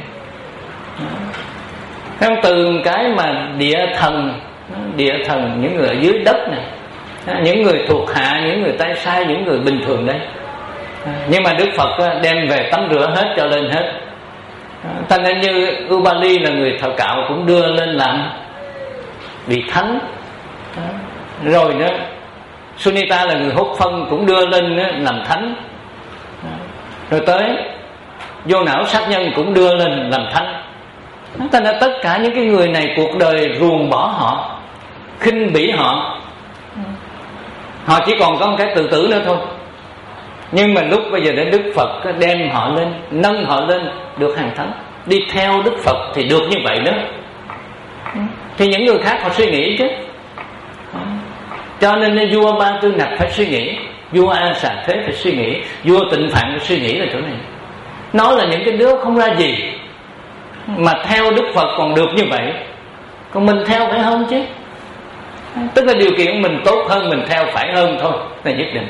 S1: Không, từ cái mà địa thần, địa thần những người ở dưới đất này, những người thuộc hạ, những người tay sai, những người bình thường đấy, nhưng mà Đức Phật đem về tắm rửa hết cho lên hết. Thành ra như Ubali là người thợ cạo cũng đưa lên làm vị thánh. Rồi nữa Sunita là người hút phân cũng đưa lên làm thánh. Rồi tới Vô Não sát nhân cũng đưa lên làm thánh. Thành ra tất cả những cái người này cuộc đời ruồng bỏ họ, khinh bỉ họ, họ chỉ còn có một cái tự tử nữa thôi. Nhưng mà lúc bây giờ đến Đức Phật đem họ lên, nâng họ lên được hàng thánh. Đi theo Đức Phật thì được như vậy đó. Thì những người khác họ suy nghĩ chứ. Cho nên vua Ba Tư Nặc phải suy nghĩ, vua A Xà Thế phải suy nghĩ, vua Tịnh Phạn phải suy nghĩ là chỗ này. Nó là những cái đứa không ra gì mà theo Đức Phật còn được như vậy, còn mình theo phải hơn chứ. Tức là điều kiện mình tốt hơn, mình theo phải hơn thôi, là nhất định.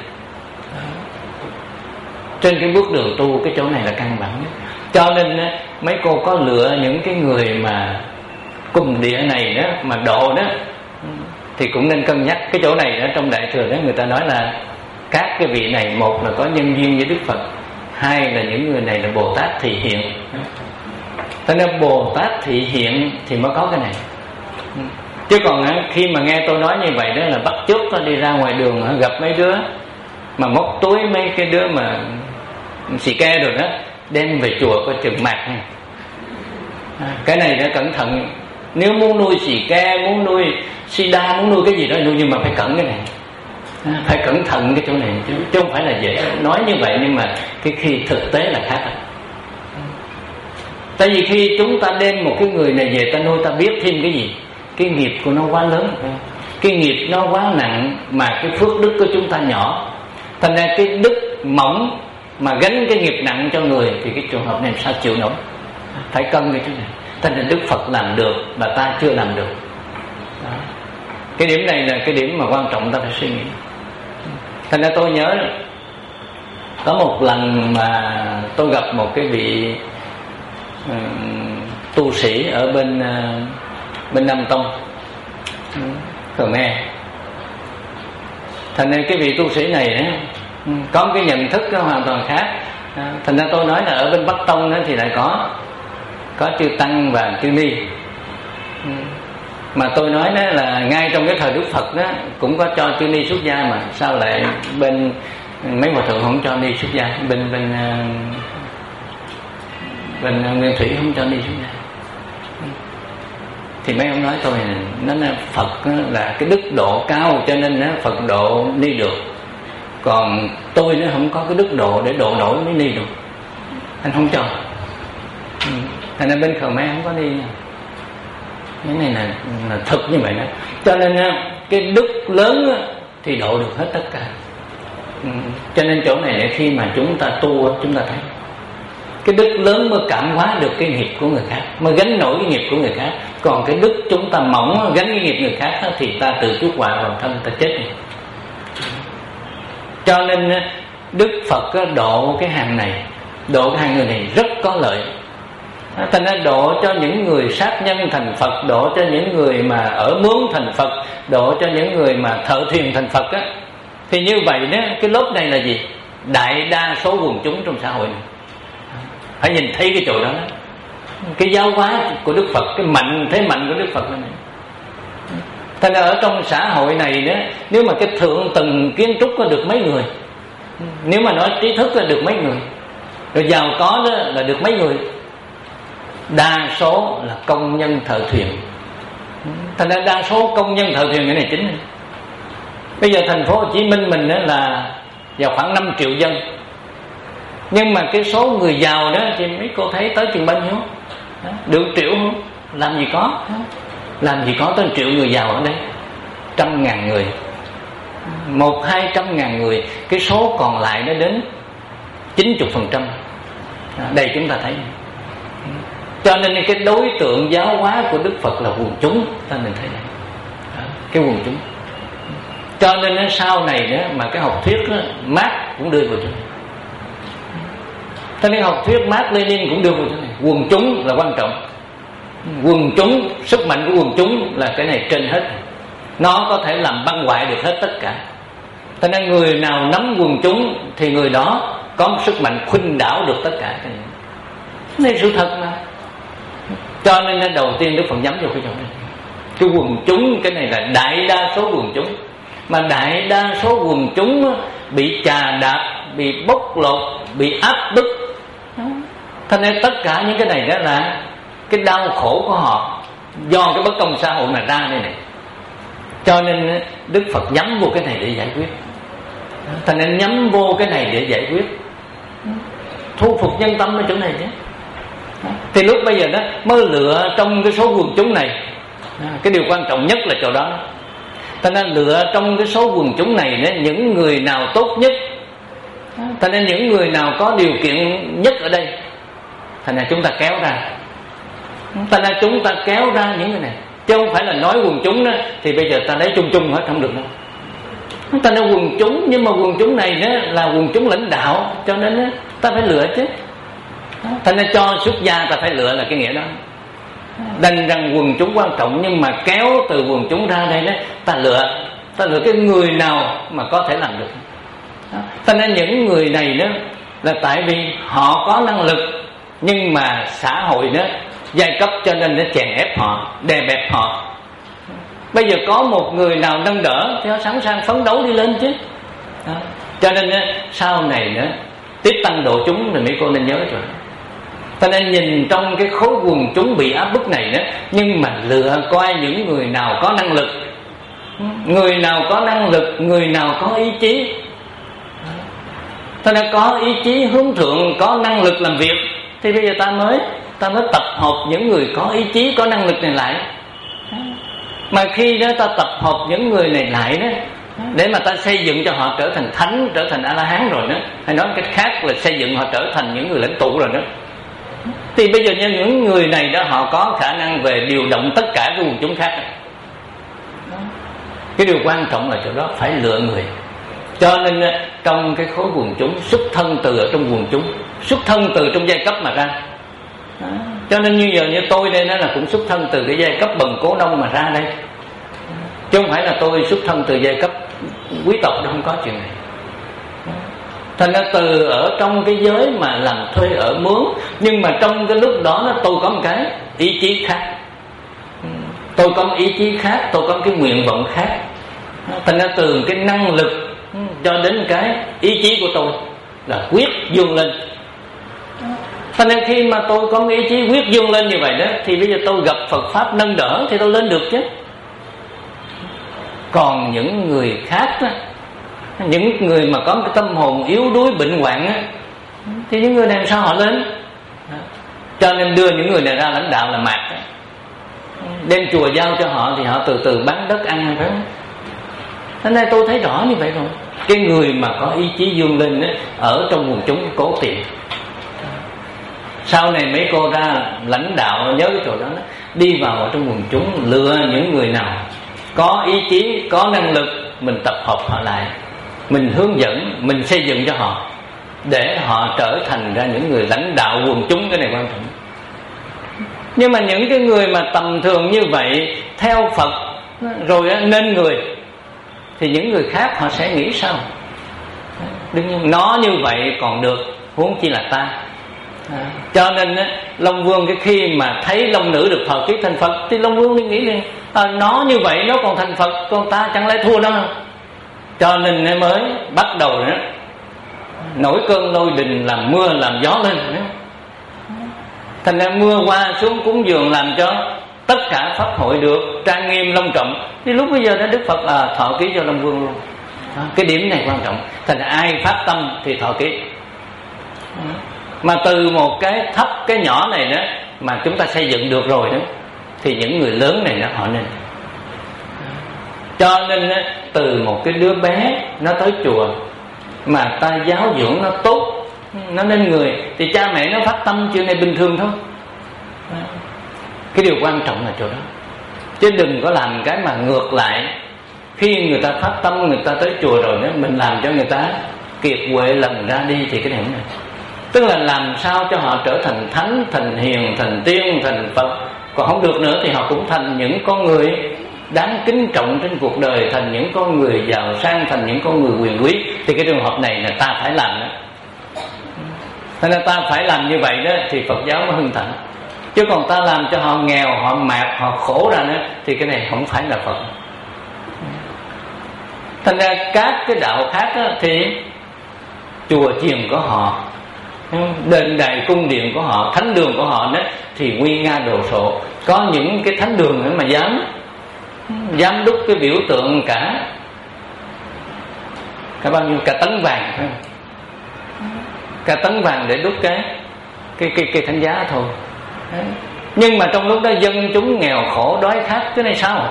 S1: Trên cái bước đường tu, cái chỗ này là căn bản nhất. Cho nên mấy cô có lựa những cái người mà cùng địa này đó, mà độ đó, thì cũng nên cân nhắc cái chỗ này. Ở trong Đại Thừa đó người ta nói là các cái vị này, một là có nhân duyên với Đức Phật, hai là những người này là Bồ Tát thị hiện. Thế nên Bồ Tát thị hiện thì mới có cái này. Chứ còn khi mà nghe tôi nói như vậy đó là bắt chước tôi đi ra ngoài đường gặp mấy đứa mà móc túi, mấy cái đứa mà xì ke rồi đó, đem về chùa coi chừng mạc. Cái này đã cẩn thận. Nếu muốn nuôi xì ke, muốn nuôi sida, muốn nuôi cái gì đó nuôi, nhưng mà phải cẩn cái này, phải cẩn thận cái chỗ này chứ, chứ không phải là dễ nói như vậy. Nhưng mà cái khi thực tế là khác rồi. Tại vì khi chúng ta đem một cái người này về ta nuôi, ta biết thêm cái gì? Cái nghiệp của nó quá lớn, cái nghiệp nó quá nặng, mà cái phước đức của chúng ta nhỏ. Thành ra cái đức mỏng mà gánh cái nghiệp nặng cho người, thì cái trường hợp này sao chịu nổi? Phải cân cái chỗ này. Thành ra Đức Phật làm được mà ta chưa làm được. Đó. Cái điểm này là cái điểm mà quan trọng ta phải suy nghĩ. Thành ra tôi nhớ có một lần mà tôi gặp một cái vị uh, tu sĩ ở bên uh, bên Nam Tông, Khmer. Thành ra cái vị tu sĩ này đó, có một cái nhận thức nó hoàn toàn khác. Thành ra tôi nói là ở bên Bắc Tông đó thì lại có có chư Tăng và chư Ni. Mà tôi nói đó là ngay trong cái thời Đức Phật đó cũng có cho chư Ni xuất gia, mà sao lại bên mấy hòa thượng không cho Ni xuất gia, bên bên bên Nguyên Thủy không cho Ni xuất gia? Thì mấy ông nói tôi nó là Phật là cái đức độ cao, cho nên nó Phật độ Ni được, còn tôi nó không có cái đức độ để độ nổi mới Ni được, anh không cho. Thành ra bên Khmer không có Ni. Cái này là, là thực như vậy đó. Cho nên cái đức lớn thì độ được hết tất cả. Cho nên chỗ này khi mà chúng ta tu, chúng ta thấy cái đức lớn mới cảm hóa được cái nghiệp của người khác, mới gánh nổi cái nghiệp của người khác. Còn cái đức chúng ta mỏng gánh cái nghiệp người khác thì ta tự chuốc họa vào thân, ta chết. Cho nên Đức Phật độ cái hàng này, độ cái hàng người này rất có lợi. Thành ra độ cho những người sát nhân thành Phật, độ cho những người mà ở mướn thành Phật, độ cho những người mà thợ thuyền thành Phật á. Thì như vậy đó, cái lớp này là gì? Đại đa số quần chúng trong xã hội này phải nhìn thấy cái chỗ đó, đó. Cái giáo hóa của Đức Phật, cái mạnh, thế mạnh của Đức Phật này. Thành ra ở trong xã hội này đó, nếu mà cái thượng tầng kiến trúc có được mấy người, nếu mà nói trí thức là được mấy người, rồi giàu có đó là được mấy người, đa số là công nhân thợ thuyền. Thành ra đa số công nhân thợ thuyền cái này chính. Bây giờ thành phố Hồ Chí Minh mình đó là vào khoảng năm triệu dân, nhưng mà cái số người giàu đó thì mấy cô thấy tới chừng bao nhiêu? Được triệu không? Làm gì có, làm gì có tới triệu người giàu ở đây, trăm ngàn người, một hai trăm ngàn người, cái số còn lại nó đến chín mươi phần trăm. Đây chúng ta thấy. Cho nên cái đối tượng giáo hóa của Đức Phật là quần chúng, ta mình thấy này, cái quần chúng. Cho nên sau này đó, mà cái học thuyết đó, Marx cũng đưa vào chỗ này. Cho nên học thuyết Marx Lenin cũng đưa vào chỗ này. Quần chúng là quan trọng. Quần chúng, sức mạnh của quần chúng là cái này trên hết. Nó có thể làm băng hoại được hết tất cả. Cho nên người nào nắm quần chúng thì người đó có một sức mạnh khuynh đảo được tất cả. Cái này, cái này sự thật mà. Cho nên đầu tiên Đức Phật nhắm vào cái chỗ này. Cái quần chúng, cái này là đại đa số quần chúng. Mà đại đa số quần chúng bị chà đạp, bị bóc lột, bị áp bức. Thế nên tất cả những cái này đó là cái đau khổ của họ do cái bất công xã hội mà ra đây này. Cho nên Đức Phật nhắm vô cái này để giải quyết. Thế nên nhắm vô cái này để giải quyết, thu phục nhân tâm ở chỗ này chứ. Thì lúc bây giờ đó mới lựa trong cái số quần chúng này. Cái điều quan trọng nhất là chỗ đó. Thế nên lựa trong cái số quần chúng này đó, những người nào tốt nhất. Thế nên những người nào có điều kiện nhất ở đây, thế nên chúng ta kéo ra. Thế nên chúng ta kéo ra những cái này, chứ không phải là nói quần chúng đó thì bây giờ ta lấy chung chung hết, không được đâu. Ta nói quần chúng, nhưng mà quần chúng này đó là quần chúng lãnh đạo, cho nên đó, ta phải lựa chứ. Thế nên cho xuất gia ta phải lựa là cái nghĩa đó. Đành rằng quần chúng quan trọng, nhưng mà kéo từ quần chúng ra đây đó, ta lựa, ta lựa cái người nào mà có thể làm được. Thế nên những người này đó là tại vì họ có năng lực, nhưng mà xã hội đó, giai cấp cho nên nó chèn ép họ, đè bẹp họ. Bây giờ có một người nào nâng đỡ thì họ sẵn sàng phấn đấu đi lên chứ. Đó. Cho nên đó, sau này nữa tiếp tăng độ chúng thì mấy cô nên nhớ rồi. Cho nên nhìn trong cái khối quần chúng bị áp bức này đó, nhưng mà lựa coi những người nào có năng lực, người nào có năng lực, người nào có ý chí. Cho nên có ý chí hướng thượng, có năng lực làm việc, thì bây giờ ta mới ta mới tập hợp những người có ý chí, có năng lực này lại. Mà khi đó ta tập hợp những người này lại đó, để mà ta xây dựng cho họ trở thành thánh, trở thành A-la-hán rồi đó, hay nói cách khác là xây dựng họ trở thành những người lãnh tụ rồi đó, thì bây giờ những người này đó họ có khả năng về điều động tất cả các quần chúng khác. Cái điều quan trọng là chỗ đó phải lựa người. Cho nên trong cái khối quần chúng, xuất thân từ ở trong quần chúng, xuất thân từ trong giai cấp mà ra. Đó. Cho nên như giờ như tôi đây đó là cũng xuất thân từ cái giai cấp bần cố nông mà ra đây, chứ không phải là tôi xuất thân từ giai cấp quý tộc, đâu, không có chuyện này. Thành ra từ ở trong cái giới mà làm thuê ở mướn, nhưng mà trong cái lúc đó nó tôi có một cái ý chí khác, tôi có một ý chí khác, tôi có một cái nguyện vọng khác. Thành ra từ cái năng lực cho đến cái ý chí của tôi là quyết vươn lên. Cho nên khi mà tôi có ý chí quyết vươn lên như vậy đó, thì bây giờ tôi gặp Phật Pháp nâng đỡ thì tôi lên được chứ. Còn những người khác đó, những người mà có cái tâm hồn yếu đuối bệnh hoạn á, thì những người này làm sao họ lên? Cho nên đưa những người này ra lãnh đạo là mạt, đem chùa giao cho họ thì họ từ từ bán đất ăn, phải không? Thế nên tôi thấy rõ như vậy rồi. Cái người mà có ý chí vươn lên á, ở trong quần chúng cố tìm. Sau này mấy cô ra lãnh đạo, nhớ cái chỗ đó, đi vào trong quần chúng lựa những người nào có ý chí, có năng lực, mình tập hợp họ lại, mình hướng dẫn, mình xây dựng cho họ, để họ trở thành ra những người lãnh đạo quần chúng. Cái này quan trọng. Nhưng mà những cái người mà tầm thường như vậy, theo Phật rồi nên người, thì những người khác họ sẽ nghĩ sao? Đương nhiên nó như vậy còn được, huống chi là ta. À, cho nên á, Long Vương cái khi mà thấy Long Nữ được thọ ký thành Phật, thì Long Vương đi nghĩ liền, à, nó như vậy nó còn thành Phật, còn ta chẳng lẽ thua nó không? Cho nên nó mới bắt đầu nữa nổi cơn lôi đình, làm mưa làm gió lên nữa. Thành ra mưa qua xuống cúng dường, làm cho tất cả pháp hội được trang nghiêm long trọng. Thì lúc bây giờ đã Đức Phật à, thọ ký cho Long Vương luôn. À, cái điểm này quan trọng. Thành ra ai phát tâm thì thọ ký. Mà từ một cái thấp, cái nhỏ này đó mà chúng ta xây dựng được rồi đó, thì những người lớn này nó họ nên. Cho nên từ một cái đứa bé nó tới chùa mà ta giáo dưỡng nó tốt, nó nên người, thì cha mẹ nó phát tâm chuyện này bình thường thôi. Cái điều quan trọng là chỗ đó, chứ đừng có làm cái mà ngược lại. Khi người ta phát tâm, người ta tới chùa rồi đó, mình làm cho người ta kiệt quệ lần ra đi thì cái này không này. Tức là làm sao cho họ trở thành thánh, thành hiền, thành tiên, thành Phật. Còn không được nữa thì họ cũng thành những con người đáng kính trọng trên cuộc đời, thành những con người giàu sang, thành những con người quyền quý. Thì cái trường hợp này là ta phải làm đó. Thế nên ta phải làm như vậy đó thì Phật giáo mới hưng thịnh. Chứ còn ta làm cho họ nghèo, họ mạt, họ khổ ra nữa thì cái này không phải là Phật. Thành ra các cái đạo khác đó, thì chùa chiền của họ, đền đài cung điện của họ, thánh đường của họ đó thì nguy nga đồ sộ. Có những cái thánh đường mà dám dám đúc cái biểu tượng cả cả bao nhiêu, cả tấn vàng, cả tấn vàng để đúc cái cái cái cái thánh giá thôi. Nhưng mà trong lúc đó dân chúng nghèo khổ đói khát, cái này sao?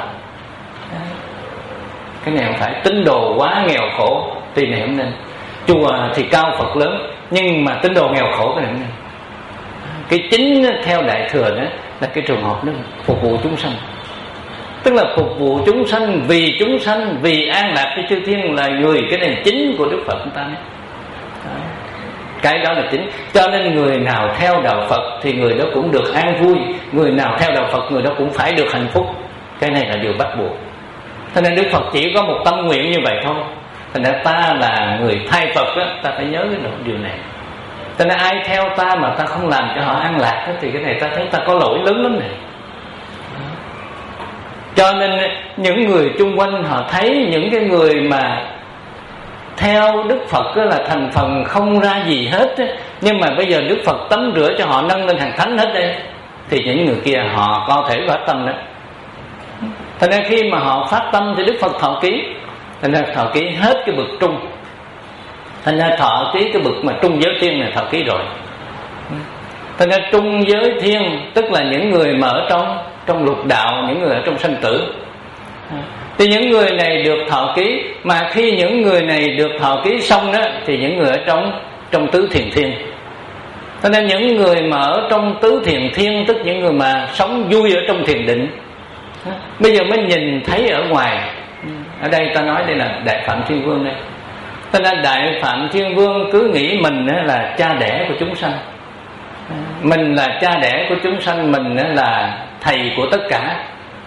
S1: Cái này không phải, tín đồ quá nghèo khổ thì này không nên. Chùa thì cao Phật lớn, nhưng mà tín đồ nghèo khổ cái này không nên. Cái chính theo Đại Thừa đó là cái trường hợp đó phục vụ chúng sanh, tức là phục vụ chúng sanh, vì chúng sanh, vì an lạc cho chư thiên là người. Cái này chính của Đức Phật chúng ta đấy. Cái đó là chính. Cho nên người nào theo đạo Phật thì người đó cũng được an vui, người nào theo đạo Phật người đó cũng phải được hạnh phúc. Cái này là điều bắt buộc. Cho nên Đức Phật chỉ có một tâm nguyện như vậy thôi. Thành ra ta là người thay Phật đó, ta phải nhớ cái điều này. Cho nên ai theo ta mà ta không làm cho họ an lạc đó, thì cái này ta thấy ta có lỗi lớn lắm này. Cho nên những người chung quanh họ thấy những cái người mà theo Đức Phật là thành phần không ra gì hết á, nhưng mà bây giờ Đức Phật tắm rửa cho họ nâng lên hàng thánh hết đây, thì những người kia họ có thể phát tâm đó. Thành ra khi mà họ phát tâm thì Đức Phật thọ ký. Thành ra thọ ký hết cái bậc trung. Thành ra thọ ký cái bậc mà trung giới thiên này thọ ký rồi. Thành ra trung giới thiên tức là những người mà ở trong trong lục đạo, những người ở trong sanh tử. Thì những người này được thọ ký, mà khi những người này được thọ ký xong đó thì những người ở trong trong tứ thiền thiên. Cho nên những người mà ở trong tứ thiền thiên tức những người mà sống vui ở trong thiền định, bây giờ mới nhìn thấy ở ngoài. Ở đây ta nói đây là Đại Phạm Thiên Vương đây. Cho nên Đại Phạm Thiên Vương cứ nghĩ mình là cha đẻ của chúng sanh, mình là cha đẻ của chúng sanh, mình là thầy của tất cả.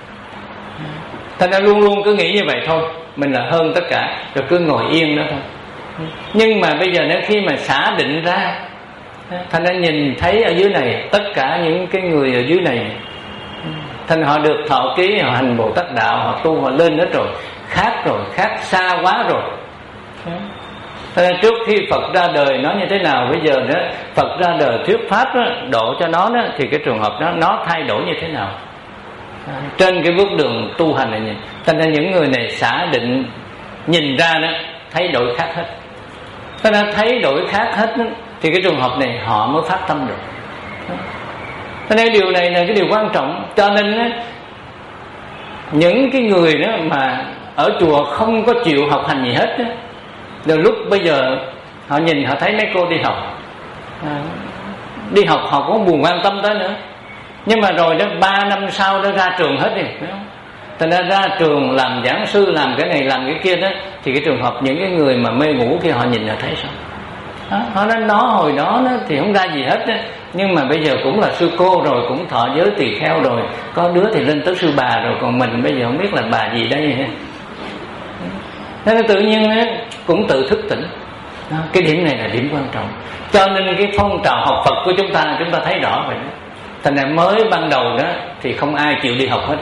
S1: Thành ra luôn luôn cứ nghĩ như vậy thôi, mình là hơn tất cả, rồi cứ ngồi yên đó thôi. Nhưng mà bây giờ nếu khi mà xả định ra, thành ra nhìn thấy ở dưới này tất cả những cái người ở dưới này, thành họ được thọ ký, họ hành Bồ Tát đạo, họ tu, họ lên hết rồi, khác rồi, khác xa quá rồi. Thành ra trước khi Phật ra đời nói như thế nào, bây giờ đó Phật ra đời thuyết pháp đó, độ cho nó đó, thì cái trường hợp đó nó thay đổi như thế nào trên cái bước đường tu hành này. Thành ra những người này xả định nhìn ra đó thấy đổi khác hết. Thành ra thấy đổi khác hết đó, thì cái trường hợp này họ mới phát tâm được. Thành ra điều này là cái điều quan trọng. Cho nên đó, những cái người đó mà ở chùa không có chịu học hành gì hết đó, từ lúc bây giờ họ nhìn họ thấy mấy cô đi học, à, đi học họ cũng không buồn quan tâm tới nữa. Nhưng mà rồi đó ba năm sau đó ra trường hết đi, thành ra ra trường làm giảng sư, làm cái này làm cái kia đó, thì cái trường hợp những cái người mà mê ngủ kia họ nhìn là thấy sao đó, họ nói nó hồi đó nó thì không ra gì hết đó, nhưng mà bây giờ cũng là sư cô rồi, cũng thọ giới tỳ kheo rồi, có đứa thì lên tới sư bà rồi, còn mình bây giờ không biết là bà gì đây. Thế nên tự nhiên ấy, cũng tự thức tỉnh đó. Cái điểm này là điểm quan trọng. Cho nên cái phong trào học Phật của chúng ta, chúng ta thấy rõ vậy đó. Thành ra mới ban đầu đó thì không ai chịu đi học hết.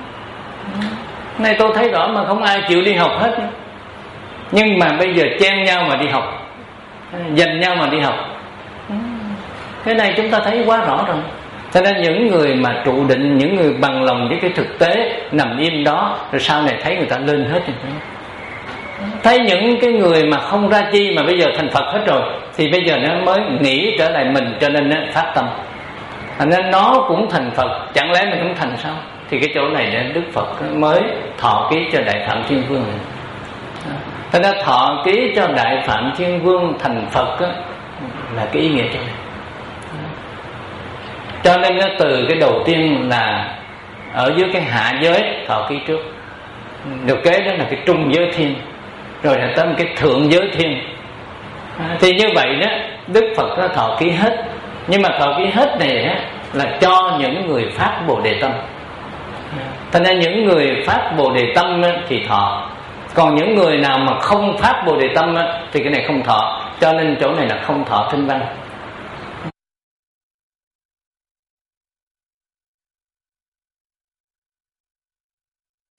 S1: Này tôi thấy rõ mà không ai chịu đi học hết. Nhưng mà bây giờ chen nhau mà đi học, dành nhau mà đi học, cái này chúng ta thấy quá rõ rồi. Cho nên những người mà trụ định, những người bằng lòng với cái thực tế nằm im đó, rồi sau này thấy người ta lên hết rồi. Thấy những cái người mà không ra chi mà bây giờ thành Phật hết rồi, thì bây giờ nó mới nghĩ trở lại mình, cho nên nó phát tâm. Nên nó cũng thành Phật, chẳng lẽ mình không thành sao? Thì cái chỗ này nên Đức Phật mới thọ ký cho Đại Phạm Thiên Vương này. Thế nên thọ ký cho Đại Phạm Thiên Vương thành Phật đó, là cái ý nghĩa chỗ này. Cho nên nó từ cái đầu tiên là ở dưới cái hạ giới thọ ký trước, được kế đó là cái trung giới thiên, rồi là tới cái thượng giới thiên. Thì như vậy đó, Đức Phật nó thọ ký hết. Nhưng mà thọ ký hết này á, là cho những người phát Bồ Đề Tâm. Thành ra những người phát Bồ Đề Tâm á, thì thọ. Còn những người nào mà không phát Bồ Đề Tâm á, thì cái này không thọ. Cho nên chỗ này là không thọ thinh văn.